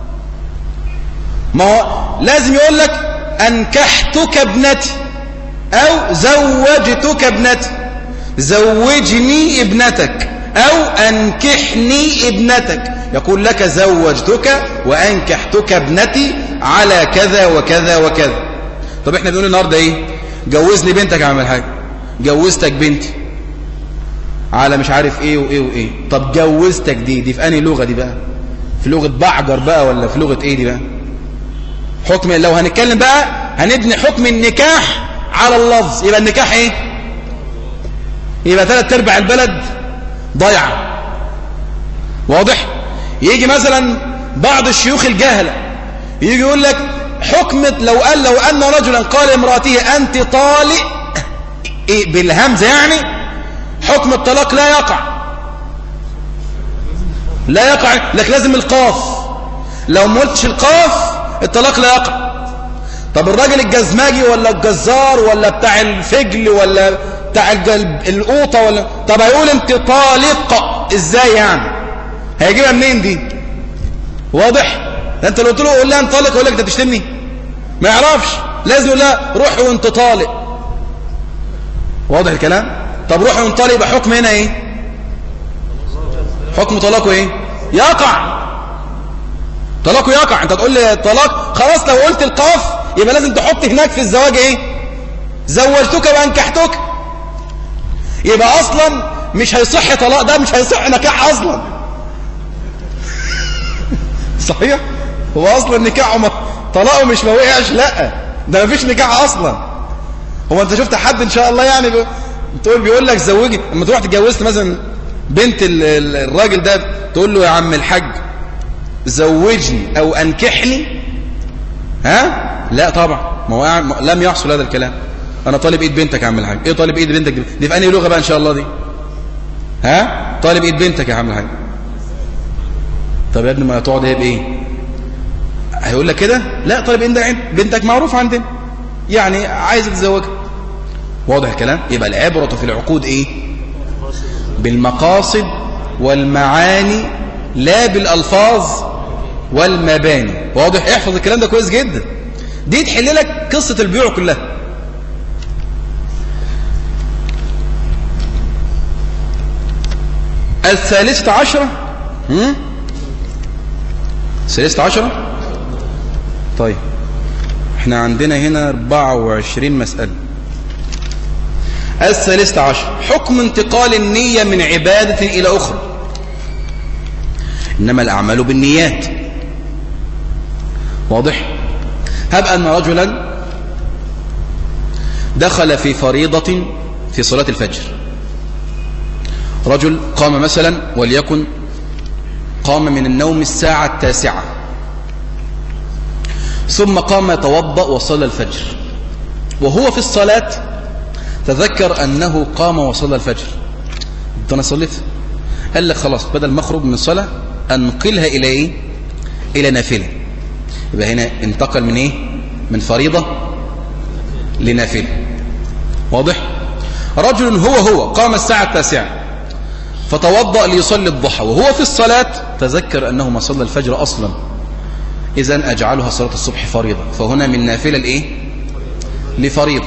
ما هو لازم يقول لك انكحتك ابنتي او زوجتك ابنتي، زوجني ابنتك او انكحني ابنتك، يقول لك زوجتك وانكحتك ابنتي على كذا وكذا وكذا. طب احنا بنقول النهارده ايه؟ جوزني بنتك. اعمل حاجه، جوزتك بنتي على مش عارف ايه وايه وايه. طب جوزتك دي في انهي لغه دي بقى؟ في لغه بعجر بقى ولا في لغه ايه دي بقى؟ حكم لو هنتكلم بقى هنبني حكم النكاح على اللفظ، يبقى النكاح ايه؟ يبقى 3/4 البلد ضيعة. واضح؟ يجي مثلا بعض الشيوخ الجهلة يجي يقول لك حكم لو أن رجلا قال امرأته أنت طالق بالهمزة، يعني حكم الطلاق لا يقع لك لازم القاف، لو ما قلتش القاف الطلاق لا يقع. طب الراجل الجزماجي ولا الجزار ولا بتاع الفجل ولا بتاع القوطة ولا، طب هيقول انت طالق ازاي يعني؟ هيجيبها منين دي؟ واضح؟ انت لو قلت له قول لها انت طالق يقول لك انت بتشتمني، ما يعرفش، لازم يقول لها روح وانت طالق. واضح الكلام؟ طب روح وانت طالق يبقى حكم هنا ايه؟ حكم طلاقه ايه؟ يقع، طلاقه يقع. انت تقول لي طلاق خلاص، لو قلت القاف يبقى لازم تحط هناك في الزواج ايه؟ زوجتك وانكحتك. يبقى اصلا مش هيصح طلاق، ده مش هيصح نكاح اصلا. صحيح؟ هو اصلا نكاحه طلاقه مش ما وقعش، لا ده مفيش نكاح اصلا. هو انت شفت حد ان شاء الله يعني بيقول لك زوجي، لما تروح تجوزت مثلا بنت الراجل ده تقول له يا عم الحاج زوجني او انكحني، ها؟ لا طبعا، لم يحصل هذا الكلام. انا طالب ايد بنتك يا عم الحاج. ايه طالب ايد بنتك دي في انهي لغه بقى ان شاء الله دي؟ ها؟ طالب ايد بنتك يا عم الحاج. طب يا ابني ما تقعد ايه بايه؟ هيقول لك كده؟ لا، طالب ايد بنتك معروف عندنا، يعني عايز تتزوجها. واضح الكلام؟ يبقى العبره في العقود ايه؟ بالمقاصد والمعاني لا بالالفاظ والمباني. واضح؟ احفظ الكلام ده كويس جدا، دي تحل لك قصه البيوع كلها. الثالثة عشرة. الثالثة عشرة. طيب احنا عندنا هنا 24 مسألة. الثالثة عشرة حكم انتقال النية من عبادة إلى أخرى. إنما الأعمال بالنيات. واضح؟ هب أن رجلا دخل في فريضة في صلاة الفجر. رجل قام مثلا، وليكن قام من النوم الساعة 9، ثم قام يتوضأ وصلى الفجر، وهو في الصلاة تذكر أنه قام وصلى الفجر. ده أنا صليت، قال لك خلاص بدل ما أخرج من الصلاة أنقلها إلى إيه؟ إلى نافلة. يبقى هنا انتقل من إيه؟ من فريضة لنافلة. واضح؟ رجل هو قام الساعة 9 فتوضأ ليصلي الضحى، وهو في الصلاة تذكر أنه ما صلى الفجر أصلا، إذن أجعلها صلاة الصبح فريضة. فهنا من نافلة لإيه؟ لفريضة.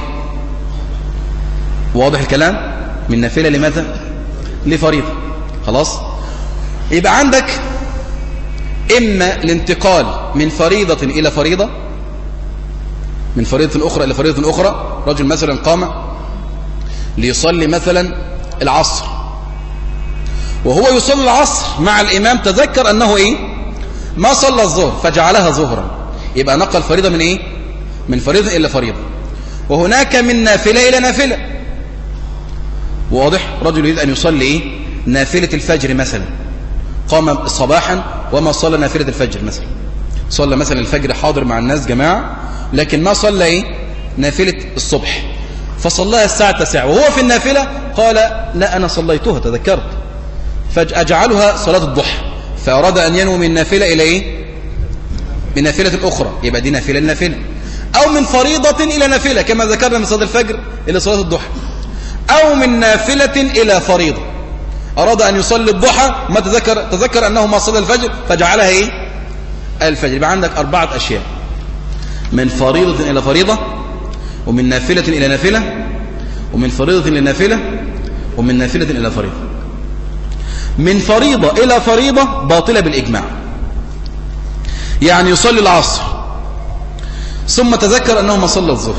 واضح الكلام؟ من نافلة لماذا؟ لفريضة. خلاص؟ يبقى عندك إما الانتقال من فريضة إلى فريضة، من فريضة أخرى إلى فريضة أخرى. رجل مثلا قام ليصلي مثلا العصر، وهو يصلي العصر مع الإمام تذكر أنه إيه؟ ما صلى الظهر فجعلها ظهرا. يبقى نقل فريضة من إيه؟ من فريضة إلى فريضة. وهناك من نافلة إلى نافلة. واضح؟ رجل يريد أن يصلي إيه؟ نافلة الفجر مثلا، قام صباحا وما صلى نافلة الفجر مثلا، صلى مثلا الفجر حاضر مع الناس جماعة، لكن ما صلى إيه؟ نافلة الصبح، فصلاها الساعة 9، وهو في النافلة قال لا أنا صليتها تذكرت فأجعلها صلاة الضحى، فأراد أن ينوي من نافلة إلى إيه؟ من نافلة أخرى. يبقى دي نافلة لنافلة. أو من فريضة إلى نافلة كما ذكرنا من صلاة الفجر إلى صلاة الضحى. أو من نافلة إلى فريضة، أراد أن يصلي الضحى ما تذكر أنه ما صلى الفجر فجعلها إيه؟ الفجر. يبقى عندك 4 أشياء: من فريضة إلى فريضة، ومن نافلة إلى نافلة، ومن فريضة إلى نافلة، ومن نافلة إلى فريضة. من فريضة إلى فريضة باطلة بالإجماع. يعني يصلي العصر ثم تذكر أنه ما صلى الظهر،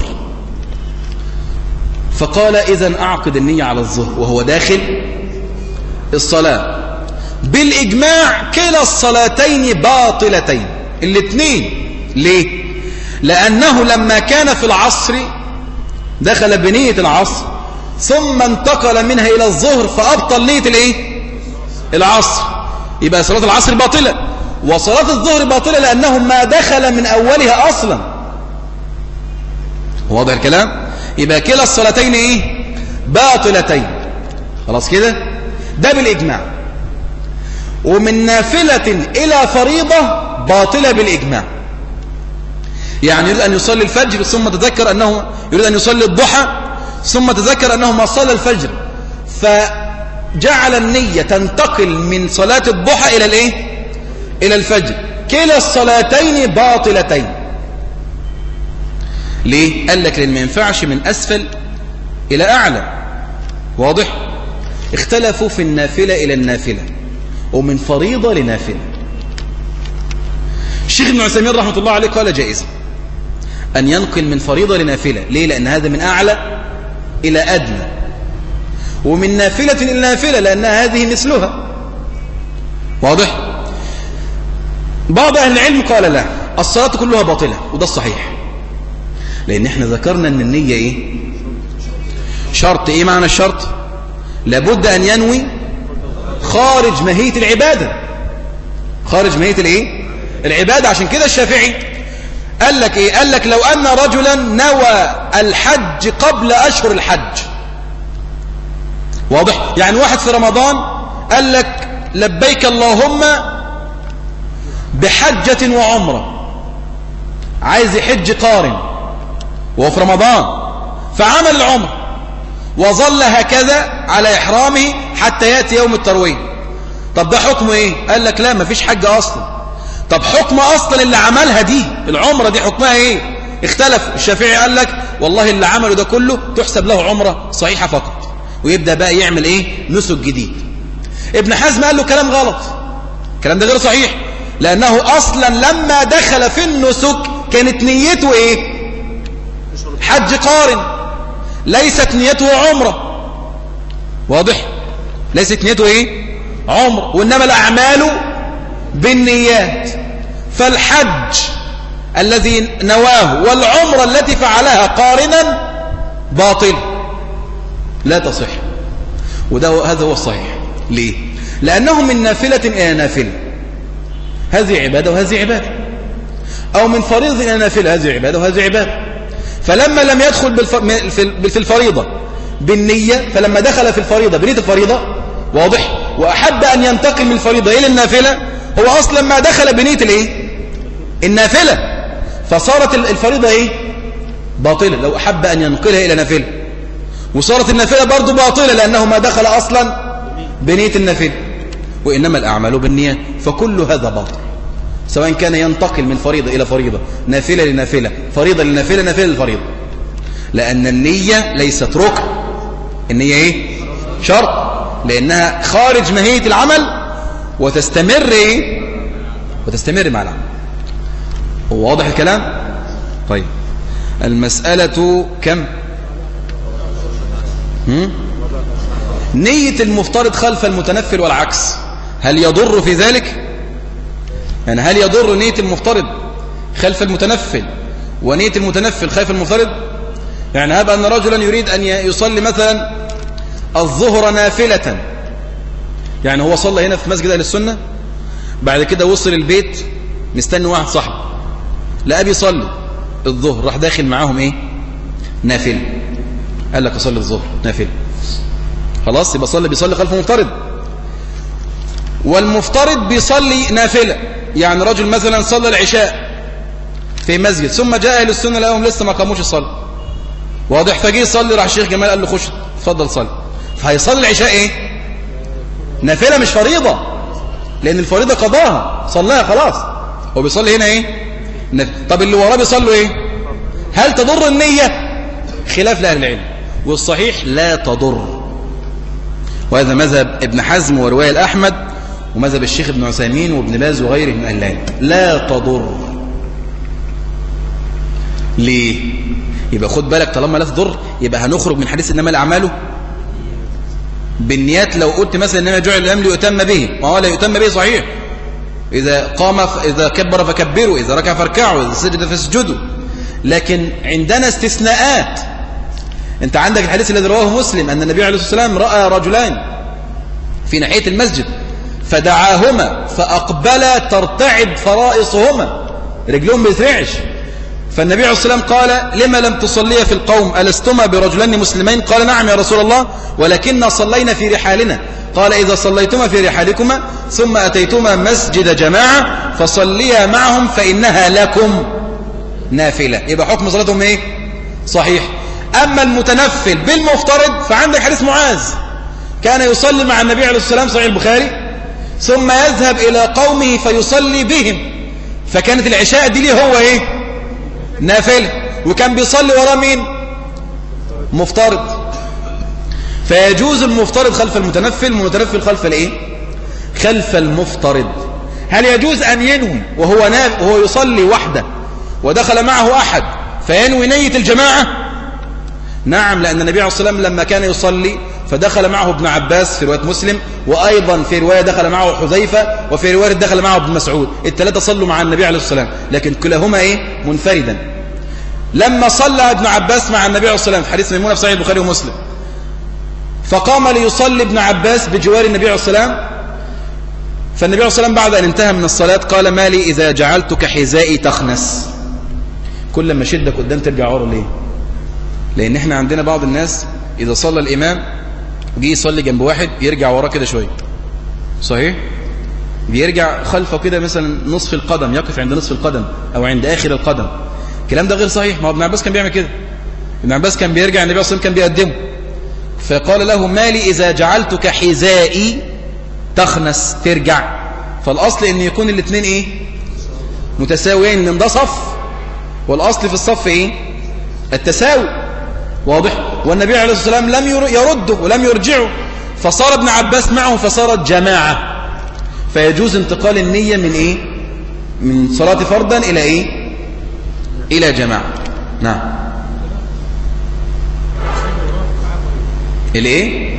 فقال إذن أعقد النية على الظهر وهو داخل الصلاة. بالإجماع كلا الصلاتين باطلتين، الاثنين. ليه؟ لأنه لما كان في العصر دخل بنية العصر ثم انتقل منها إلى الظهر فأبطل نية الايه؟ العصر، يبقى صلاة العصر باطلة، وصلاة الظهر باطلة لأنه ما دخل من أولها أصلا. واضح الكلام؟ يبقى كلا الصلاتين ايه؟ باطلتين. خلاص كده؟ ده بالإجماع. ومن نافلة إلى فريضة باطلة بالإجماع. يعني يريد أن يصلي الفجر ثم تذكر أنه يريد أن يصلي الضحى ثم تذكر أنه ما صلى الفجر، فجعل النية تنتقل من صلاة الضحى إلى الإيه؟ إلى الفجر. كلا الصلاتين باطلتين. ليه؟ قال لك لأن ما ينفعش من أسفل إلى أعلى. واضح؟ اختلفوا في النافلة إلى النافلة ومن فريضة لنافلة. الشيخ ابن عثيمين رحمة الله عليه قال جائزة أن ينقل من فريضة لنافلة. ليه؟ لأن هذا من أعلى إلى أدنى، ومن نافلة إلى نافلة لأنها هذه مثلها. واضح؟ بعض أهل العلم قال لا، الصلاة كلها باطلة، وده الصحيح، لأن احنا ذكرنا أن النية إيه؟ شرط. إيه معنى الشرط؟ لابد أن ينوي خارج ماهية العبادة، خارج ماهية الإيه؟ العبادة. عشان كده الشافعي قال لك إيه؟ قال لك لو أن رجلا نوى الحج قبل أشهر الحج. واضح؟ يعني واحد في رمضان قال لك لبيك اللهم بحجة وعمرة، عايز يحج قارن وهو في رمضان، فعمل العمر وظل هكذا على إحرامه حتى يأتي يوم التروية. طب ده حكمه إيه؟ قال لك لا، مفيش حج أصلا. طب حكم أصلا اللي عملها دي العمرة دي حكمها إيه؟ اختلف. الشافعي قال لك والله اللي عمله ده كله تحسب له عمرة صحيحة فقط، ويبدأ بقى يعمل إيه؟ نسك جديد. ابن حزم قال له كلام غلط، الكلام ده غير صحيح، لأنه أصلا لما دخل في النسك كانت نيته إيه؟ حج قارن، ليست نيته عمرة. واضح؟ ليست نيته إيه؟ عمر، وإنما الأعمال بالنيات. فالحج الذي نواه والعمرة التي فعلها قارنا باطل، لا تصح. هذا هو الصحيح. ليه؟ لأنه من نافلة إلى نافلة، هذه عبادة وهذه عبادة، أو من فريضة إلى نافلة، هذه عبادة وهذه عبادة. فلما لم يدخل في الفريضة بالنية، فلما دخل في الفريضة بنية الفريضة، واضح، وأحب أن ينتقل من الفريضة إلى النافلة، هو أصلا ما دخل بنية الإيه؟ النافلة، فصارت الفريضة إيه؟ باطلة لو أحب أن ينقلها إلى نافلة، وصارت النافلة برضو باطلة لأنه ما دخل أصلا بنية النافلة. وإنما الأعمال بالنيات، فكل هذا باطل، سواء كان ينتقل من فريضة إلى فريضة، نافلة لنافلة، فريضة لنافلة، نافلة للفريضة، لأن النية ليست ركن، النية إيه؟ شرط، لأنها خارج ماهية العمل وتستمر إيه؟ وتستمر مع العمل. واضح الكلام؟ طيب، المسألة كم؟ نية المفترض خلف المتنفل والعكس، هل يضر في ذلك؟ يعني هل يضر نية المفترض خلف المتنفل ونية المتنفل خلف المفترض؟ يعني هذا أن رجلا يريد أن يصلي مثلا الظهر نافلة، يعني هو صلى هنا في مسجد أهل السنة، بعد كده وصل البيت مستني واحد صاحبه لقى بيصلي الظهر، راح داخل معاهم ايه؟ نافلة. قال لك اصلي الظهر نافلة، خلاص يبقى بيصلي خلف المفترض. والمفترض بيصلي نافلة، يعني رجل مثلا صلى العشاء في مسجد ثم جاء اهل السنة لقاهم لسه ما قاموش الصلاة، واضح، فجي يصلي، راح الشيخ جمال قال له خش اتفضل صلي، فهيصلي العشاء ايه؟ نافلة مش فريضة، لأن الفريضة قضاها صلاها خلاص، هو بيصلي هنا ايه؟ طب اللي وراه بيصلوا ايه؟ هل تضر النية؟ خلاف لأهل العلم، والصحيح لا تضر، وهذا مذهب ابن حزم ورواية الأحمد ومذهب الشيخ ابن عثيمين وابن باز وغيره من أهل العلم، لا تضر. ليه؟ يبقى خد بالك، طالما لا تضر يبقى هنخرج من حديث إنما الأعمال بالنيات. لو قلت مثلا إنما جعل الأمر ليؤتم به، ما هو لا يؤتم به صحيح، إذا قام إذا كبر فكبروا، إذا ركع فاركعوا، إذا سجد فاسجدوا، لكن عندنا استثناءات. انت عندك الحديث الذي رواه مسلم أن النبي عليه الصلاة والسلام رأى رجلان في ناحية المسجد فدعاهما فأقبلا ترتعد فرائصهما، رجلهم بيترعش. فالنبي عليه الصلاة والسلام قال لما لم تصليا في القوم ألستما برجلين مسلمين؟ قال نعم يا رسول الله ولكننا صلينا في رحالنا. قال إذا صليتما في رحالكما ثم أتيتما مسجد جماعة فصليا معهم فإنها لكم نافلة. يبقى حكم صلاتهم إيه؟ صحيح. أما المتنفل بالمفترض فعندك حديث معاذ كان يصلي مع النبي عليه الصلاة والسلام صحيح البخاري ثم يذهب إلى قومه فيصلي بهم، فكانت العشاء دي ليه هو إيه؟ نافلة، وكان بيصلي وراء مين؟ مفترض. فيجوز المفترض خلف المتنفل، المتنفل خلف الايه؟ خلف المفترض. هل يجوز أن ينوي وهو يصلي وحده ودخل معه أحد فينوي نية الجماعة؟ نعم، لأن النبي عليه الصلاة والسلام لما كان يصلي فدخل معه ابن عباس في رواية مسلم، وأيضا في رواية دخل معه حذيفة، وفي رواية دخل معه ابن مسعود، الثلاثة صلوا مع النبي عليه الصلاة والسلام، لكن كلاهما إيه؟ منفردا. لما صلى ابن عباس مع النبي عليه الصلاة والسلام في حديث ميمونة في صحيح البخاري ومسلم، فقام ليصلي ابن عباس بجوار النبي عليه الصلاة والسلام، فالنبي عليه الصلاة والسلام بعد أن انتهى من الصلاة قال ما لي إذا جعلتك حذائي تخنس؟ كل ما شدك قدام ترجع ورا ليه؟ لأن احنا عندنا بعض الناس إذا صلى الإمام وجي يصلي جنب واحد يرجع وراه كده شوية، صحيح؟ بيرجع خلفه كده مثلا نصف القدم، يقف عند نصف القدم أو عند آخر القدم. الكلام ده غير صحيح. ما هو ابن عباس كان بيعمل كده، ابن عباس كان بيرجع النبي صلى الله عليه وسلم كان بيقدمه، فقال له ما لي إذا جعلتك حذائي تخنس؟ ترجع. فالأصل إن يكون الاثنين إيه؟ متساويين، لأن ده صف والأصل في الصف إيه؟ التساوي، واضح؟ والنبي عليه الصلاة والسلام لم يرده ولم يرجعه، فصار ابن عباس معه فصارت جماعة. فيجوز انتقال النية من إيه؟ من صلاة فردا إلى إيه؟ إلى جماعة. نعم. الإيه؟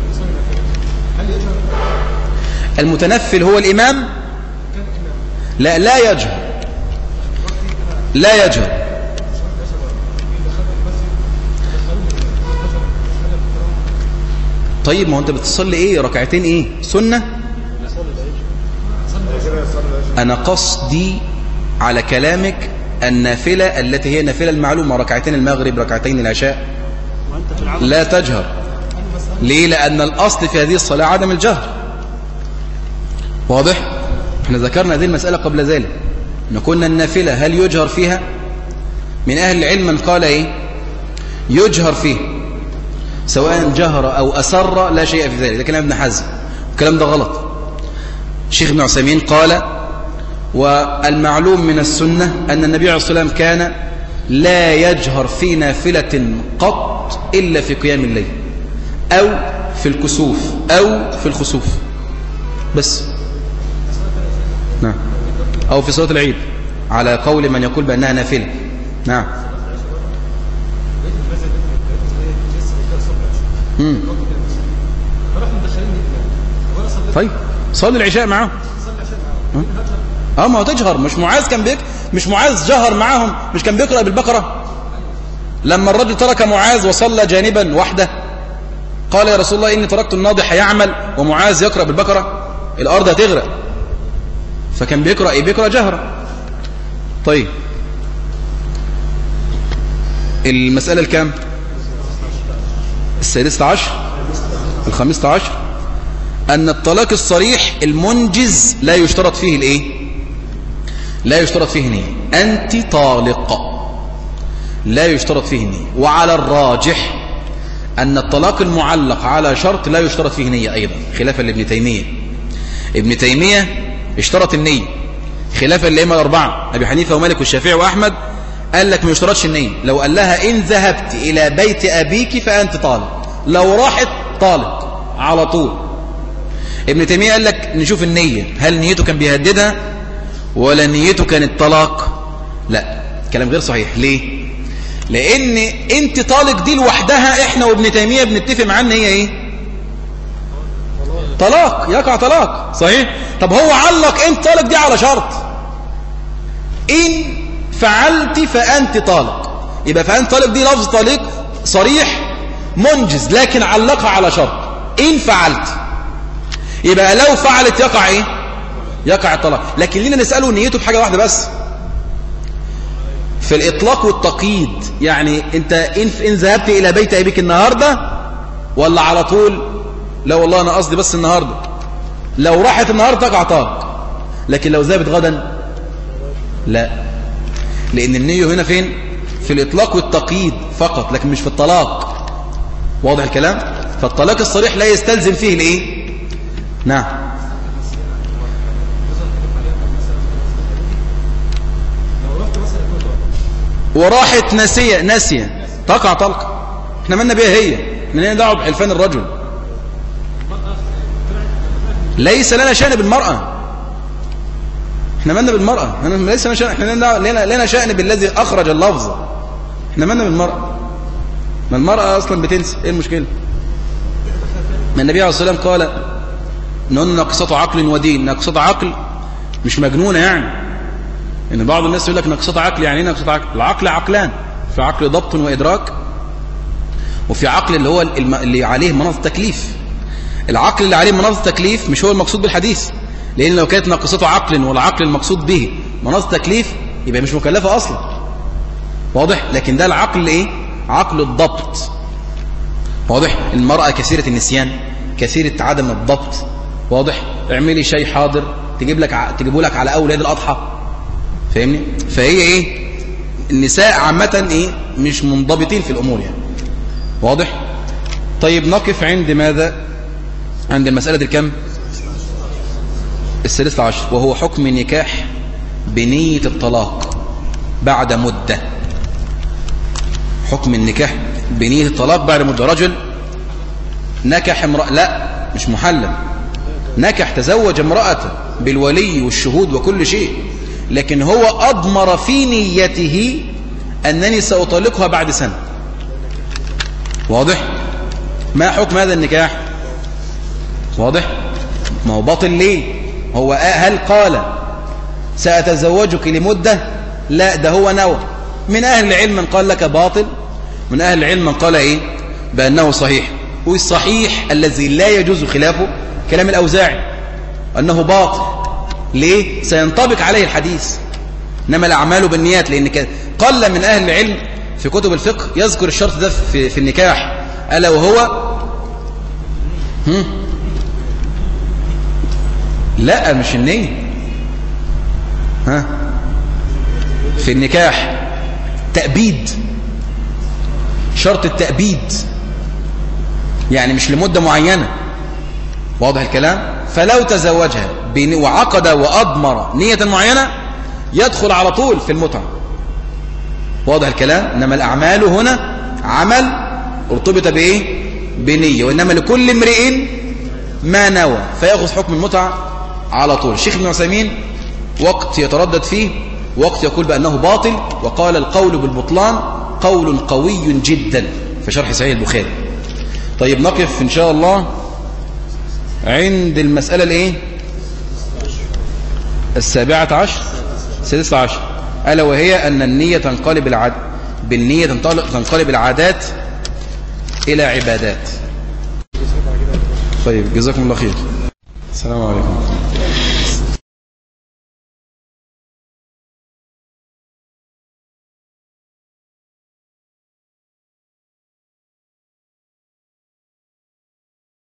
المتنفل هو الإمام؟ لا يجهر، لا يجهر. طيب ما هو انت بتصلي ايه؟ ركعتين ايه؟ سنة؟ انا قصدي على كلامك النافلة التي هي نافلة المعلومة، ركعتين المغرب، ركعتين العشاء، لا تجهر. ليه؟ لأن الأصل في هذه الصلاة عدم الجهر، واضح؟ احنا ذكرنا هذه المسألة قبل ذلك، ان كنا النافلة هل يجهر فيها؟ من أهل العلم من قال ايه؟ يجهر فيه، سواء جهر أو أسر لا شيء في ذلك، ده كلام ابن حزم، الكلام ده غلط. الشيخ ابن عثيمين قال والمعلوم من السنة أن النبي عليه الصلاة والسلام كان لا يجهر في نافلة قط إلا في قيام الليل أو في الكسوف أو في الخسوف بس. نعم. أو في صلاة العيد على قول من يقول بأنها نافلة. نعم. طيب صلي العشاء معاهم. ما هو تجهر. مش معاذ جهر معاهم، مش كان بيقرأ بالبقرة لما الرجل ترك معاذ وصلى جانبا وحده؟ قال يا رسول الله إني تركت الناضح يعمل ومعاذ يقرأ بالبقرة، الأرض هتغرق. فكان بيقرأ إيه؟ بيقرأ جهرا. طيب المسألة الكام؟ السادسة عشر، الخامسة عشر، أن الطلاق الصريح المنجز لا يشترط فيه الإيه؟ لا يشترط فيه نية. أنت طالق، لا يشترط فيه نية. وعلى الراجح أن الطلاق المعلق على شرط لا يشترط فيه نية أيضا، خلافا لابن تيمية. ابن تيمية اشترط النية، خلافا للأئمة الأربعة أبي حنيفة ومالك والشافعي وأحمد، قال لك ما يشترطش النية. لو قال لها إن ذهبت إلى بيت أبيك فأنت طالق، لو راحت طالق على طول. ابن تيمية قال لك نشوف النية، هل نيته كان بيهددها ولا نيته كانت طلاق؟ لا، كلام غير صحيح. ليه؟ لأن انت طالق دي لوحدها احنا وابن تيمية بنتفق معاه ان هي ايه؟ طلاق، يقع طلاق، صحيح؟ طب هو علق انت طالق دي على شرط، إن فعلت فأنت طالق. يبقى فأنت طالق دي لفظ طليق صريح منجز، لكن علقها على شرط إن فعلت. يبقى لو فعلت يقع إيه؟ يقع الطلاق. لكن لينا نسأله نيته بحاجة واحدة بس، في الإطلاق والتقييد. يعني أنت إن ذهبت إلى بيت أبيك النهاردة ولا على طول؟ لا والله أنا قصدي بس النهاردة. لو راحت النهاردة تقع طلاق، لكن لو ذهبت غدا لا، لأن النية هنا فين؟ في الإطلاق والتقييد فقط، لكن مش في الطلاق. واضح الكلام؟ فالطلاق الصريح لا يستلزم فيه الإيه؟ نعم. وراحت ناسية تقع طلقة. احنا مالنا بيها هي؟ احنا لنا دعوه بحلفان الرجل. ليس لنا شأن بالمرأة، احنا مالنا بالمرأة، ليس لنا شأن، احنا لنا شأن بالذي أخرج اللفظ. احنا مالنا بالمرأة، ما المرأة أصلا بتنسى، ايه المشكلة؟ ما النبي عليه الصلاة والسلام قال إنهن ناقصات عقل ودين. ناقصات عقل مش مجنونة يعني. إن بعض الناس يقول لك ناقصات عقل، يعني ايه ناقصات عقل؟ العقل عقلان، في عقل ضبط وإدراك، وفي عقل اللي هو اللي عليه مناط التكليف. العقل اللي عليه مناط التكليف مش هو المقصود بالحديث، لأن لو كانت ناقصته عقل والعقل المقصود به مناط التكليف يبقى مش مكلفة أصلا. واضح؟ لكن ده العقل ايه؟ عقل الضبط. واضح؟ المرأة كثيرة النسيان، كثيرة عدم الضبط. واضح؟ اعملي شيء حاضر تجيبه لك على أول عيد الأضحى. فاهمني؟ فهي ايه؟ النساء عامة ايه؟ مش منضبطين في الأمور يعني. واضح؟ طيب نقف عند ماذا؟ عند المسألة الكم؟ الثالث عشر، وهو حكم النكاح بنية الطلاق بعد مدة. حكم النكاح بنية الطلاق بعد مدة. رجل نكح امرأة، لا مش محلل، نكح تزوج امرأة بالولي والشهود وكل شيء، لكن هو أضمر في نيته أنني سأطلقها بعد سنة. واضح؟ ما حكم هذا النكاح؟ واضح؟ ما هو باطل ليه؟ هو هل قال سأتزوجك لمدة؟ لا، ده هو نوى. من أهل العلم من قال لك باطل، من أهل العلم من قال إيه؟ بأنه صحيح. والصحيح الذي لا يجوز خلافه كلام الأوزاعي أنه باطل. ليه؟ سينطبق عليه الحديث، إنما الأعمال بالنيات. لأن قل من أهل العلم في كتب الفقه يذكر الشرط ده في النكاح، ألا وهو لا مش النية. في النكاح تأبيد، شرط التأبيد يعني مش لمدة معينة. واضح الكلام؟ فلو تزوجها وعقد وأضمر نية معينة يدخل على طول في المتعة. واضح الكلام؟ إنما الأعمال هنا عمل ارتبط بإيه؟ بنية، وإنما لكل امرئ ما نوى، فيأخذ حكم المتعة على طول. الشيخ ابن عثيمين وقت يتردد فيه، وقت يقول بأنه باطل، وقال القول بالبطلان قول قوي جدا في شرح صحيح البخاري. طيب نقف إن شاء الله عند المسألة الايه؟ السابعة عشر، السادسة عشر، ألا وهي أن النية تنقلب بالنية تنقلب العادات إلى عبادات. طيب جزاكم الله خير. السلام عليكم.